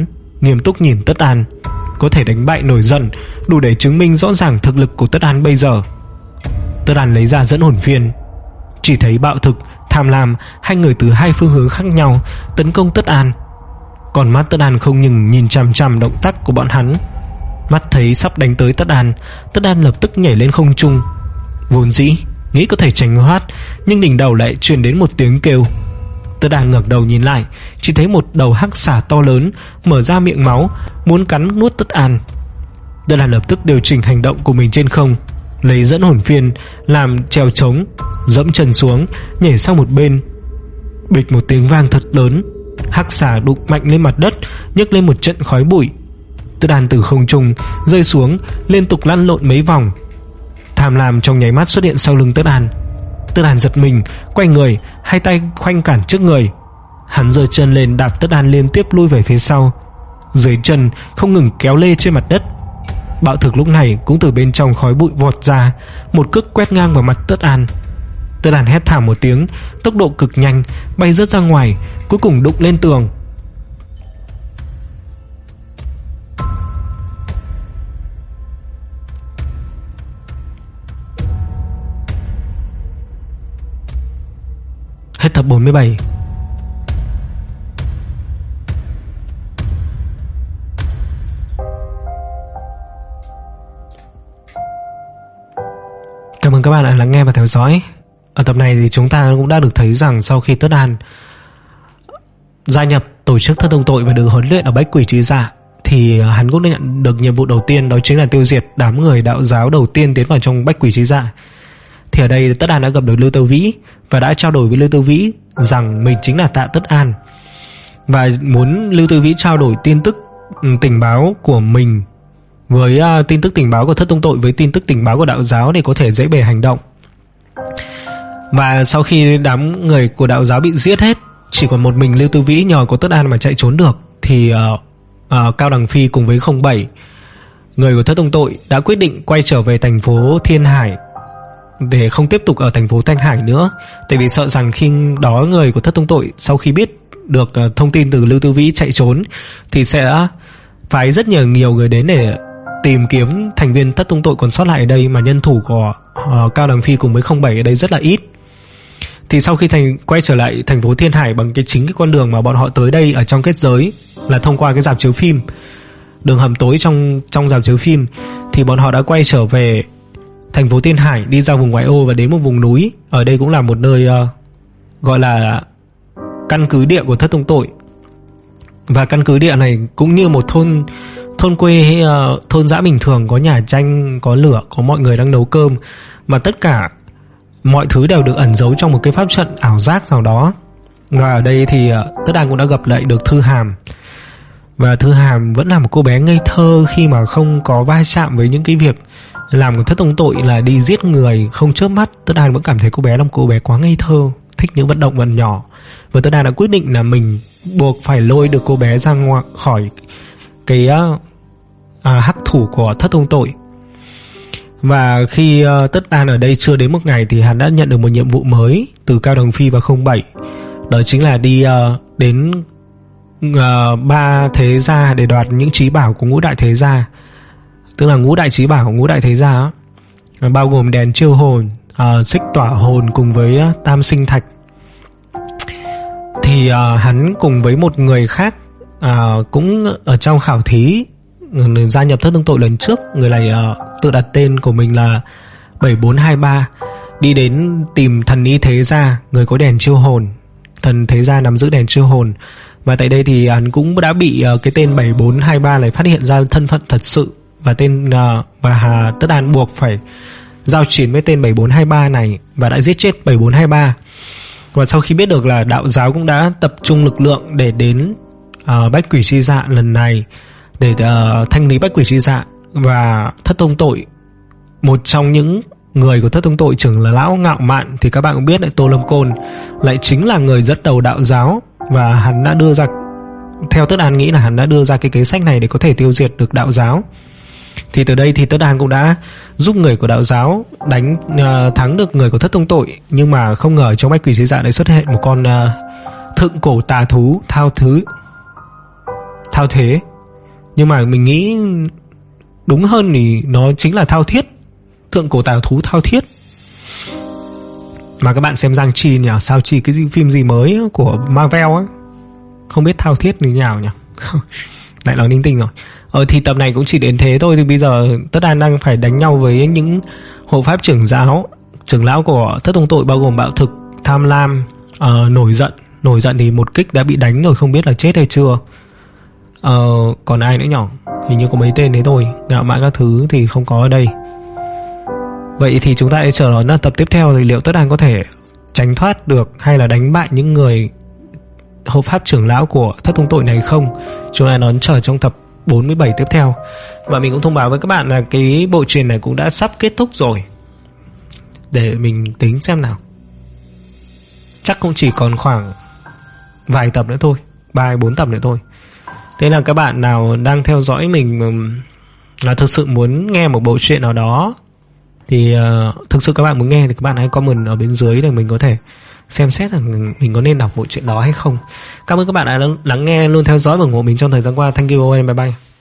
nghiêm túc nhìn Tất An. Có thể đánh bại nổi giận đủ để chứng minh rõ ràng thực lực của Tất An bây giờ. Tất An lấy ra dẫn hồn phiên, chỉ thấy Bạo Thực, Tham Lam, hai người từ hai phương hướng khác nhau tấn công Tất An. Còn mắt Tất An không ngừng nhìn chằm chằm động tác của bọn hắn. Mắt thấy sắp đánh tới Tất An, Tất An lập tức nhảy lên không trung. Vốn dĩ nghĩ có thể tránh thoát, nhưng đỉnh đầu lại truyền đến một tiếng kêu. Tất An ngẩng đầu nhìn lại, chỉ thấy một đầu hắc xà to lớn mở ra miệng máu, muốn cắn nuốt Tất An. Tất An lập tức điều chỉnh hành động của mình trên không, lấy dẫn hồn phiên làm treo trống, dẫm chân xuống, nhảy sang một bên. Bịch một tiếng vang thật lớn, hắc xà đụng mạnh lên mặt đất, nhấc lên một trận khói bụi. Tất An từ không trung rơi xuống, liên tục lăn lộn mấy vòng. Tham Lam trong nháy mắt xuất hiện sau lưng Tất An. Tất An giật mình, quay người, hai tay khoanh cản trước người. Hắn giơ chân lên đạp Tất An liên tiếp lui về phía sau. Dưới chân không ngừng kéo lê trên mặt đất. Bạo Thực lúc này cũng từ bên trong khói bụi vọt ra, một cước quét ngang vào mặt Tất An. Tất An hét thảm một tiếng, tốc độ cực nhanh, bay rớt ra ngoài, cuối cùng đụng lên tường. Hết tập bốn mươi bảy. Cảm ơn các bạn đã lắng nghe và theo dõi. Ở tập này thì chúng ta cũng đã được thấy rằng sau khi Tất An gia nhập tổ chức Thất Tông Tội và được huấn luyện ở Bách Quỷ Trí Dạ, thì hắn cũng đã nhận được nhiệm vụ đầu tiên, đó chính là tiêu diệt đám người đạo giáo đầu tiên tiến vào trong Bách Quỷ Trí Dạ. Thì ở đây Tất An đã gặp được Lưu Tư Vĩ và đã trao đổi với Lưu Tư Vĩ rằng mình chính là Tạ Tất An, và muốn Lưu Tư Vĩ trao đổi tin tức tình báo của mình với uh, tin tức tình báo của Thất Tông Tội với tin tức tình báo của đạo giáo để có thể dễ bề hành động. Và sau khi đám người của đạo giáo bị giết hết, chỉ còn một mình Lưu Tư Vĩ nhờ có Tất An mà chạy trốn được, thì uh, uh, Cao Đằng Phi cùng với không bảy, người của Thất Tông Tội, đã quyết định quay trở về thành phố Thiên Hải để không tiếp tục ở thành phố Thanh Hải nữa. Tại vì sợ rằng khi đó người của Thất Tông Tội sau khi biết được uh, thông tin từ Lưu Tư Vĩ chạy trốn thì sẽ phái rất nhiều nhiều người đến để tìm kiếm thành viên Thất Tông Tội còn sót lại ở đây, mà nhân thủ của uh, Cao Đằng Phi cùng với không bảy ở đây rất là ít. Thì sau khi thành quay trở lại thành phố Thiên Hải bằng cái chính cái con đường mà bọn họ tới đây ở trong kết giới, là thông qua cái rạp chiếu phim, đường hầm tối trong trong rạp chiếu phim, thì bọn họ đã quay trở về thành phố Thiên Hải, đi ra vùng ngoại ô và đến một vùng núi. Ở đây cũng là một nơi uh, gọi là căn cứ địa của Thất Tông Tội. Và căn cứ địa này cũng như một thôn thôn quê hay uh, thôn dã bình thường, có nhà tranh, có lửa, có mọi người đang nấu cơm, mà tất cả mọi thứ đều được ẩn giấu trong một cái pháp trận ảo giác nào đó. Và ở đây thì uh, Tất An cũng đã gặp lại được Thư Hàm. Và Thư Hàm vẫn là một cô bé ngây thơ khi mà không có va chạm với những cái việc làm của Thất Tông Tội là đi giết người không chớp mắt. Tất An vẫn cảm thấy cô bé là một cô bé quá ngây thơ, thích những vận động vận nhỏ. Và Tất An đã quyết định là mình buộc phải lôi được cô bé ra ngoài khỏi cái uh, à, hắc thủ của Thất Tông Tội. Và khi uh, Tất An ở đây chưa đến một ngày thì hắn đã nhận được một nhiệm vụ mới từ Cao Đằng Phi và không bảy. Đó chính là đi uh, đến uh, ba thế gia để đoạt những trí bảo của ngũ đại thế gia. Tức là ngũ đại trí bảo của ngũ đại thế gia đó, bao gồm đèn chiêu hồn, uh, xích tỏa hồn cùng với uh, tam sinh thạch. Thì uh, hắn cùng với một người khác uh, cũng ở trong khảo thí gia nhập Thất Tông Tội lần trước. Người này uh, tự đặt tên của mình là bảy bốn hai ba, đi đến tìm thần y thế gia, người có đèn chiêu hồn. Thần thế gia nắm giữ đèn chiêu hồn. Và tại đây thì hắn cũng đã bị uh, cái tên bảy bốn hai ba này phát hiện ra thân phận thật sự, và tên uh, và Hà Tất An buộc phải giao chiến với tên bảy bốn hai ba này và đã giết chết bảy bốn hai ba. Và sau khi biết được là đạo giáo cũng đã tập trung lực lượng để đến uh, Bách Quỷ Chi Dạ lần này để uh, thanh lý Bách Quỷ Chi Dạ, và Thất Tông Tội, một trong những người của Thất Tông Tội trưởng là lão Ngạo Mạn, thì các bạn cũng biết lại Tô Lâm Côn lại chính là người dẫn đầu đạo giáo, và hắn đã đưa ra, theo Tất An nghĩ là hắn đã đưa ra cái kế sách này để có thể tiêu diệt được đạo giáo. Thì từ đây thì Tất An cũng đã giúp người của đạo giáo đánh uh, thắng được người của Thất Tông Tội. Nhưng mà không ngờ trong Bách Quỷ Chi Dạ lại xuất hiện một con uh, thượng cổ tà thú thao thứ thao thế Nhưng mà mình nghĩ đúng hơn thì nó chính là thao thiết, thượng cổ tà thú thao thiết. Mà các bạn xem Shang-Chi nhỉ, sao chi cái gì, phim gì mới của Marvel á, không biết thao thiết như nào nhỉ. Lại nói linh tinh rồi. Ờ thì tập này cũng chỉ đến thế thôi. Thì bây giờ Tất An đang phải đánh nhau với những hộ pháp trưởng giáo, trưởng lão của Thất Tông Tội, bao gồm Bạo Thực, Tham Lam, uh, Nổi Giận. Nổi Giận thì một kích đã bị đánh rồi, không biết là chết hay chưa. Ờ còn ai nữa nhỉ? Hình như có mấy tên đấy thôi. Ngạo Mạn các thứ thì không có ở đây. Vậy thì chúng ta sẽ chờ đón là tập tiếp theo thì liệu Tất An có thể tránh thoát được hay là đánh bại những người hộ pháp trưởng lão của Thất Tông Tội này không? Chúng ta đón chờ trong tập bốn mươi bảy tiếp theo. Và mình cũng thông báo với các bạn là cái bộ truyện này cũng đã sắp kết thúc rồi, để mình tính xem nào. Chắc cũng chỉ còn khoảng vài tập nữa thôi, ba bốn tập nữa thôi. Thế là các bạn nào đang theo dõi mình là thực sự muốn nghe một bộ truyện nào đó, thì uh, thực sự các bạn muốn nghe thì các bạn hãy comment ở bên dưới để mình có thể xem xét là mình có nên đọc bộ truyện đó hay không. Cảm ơn các bạn đã lắng nghe, luôn theo dõi và ủng hộ mình trong thời gian qua. Thank you and bye bye.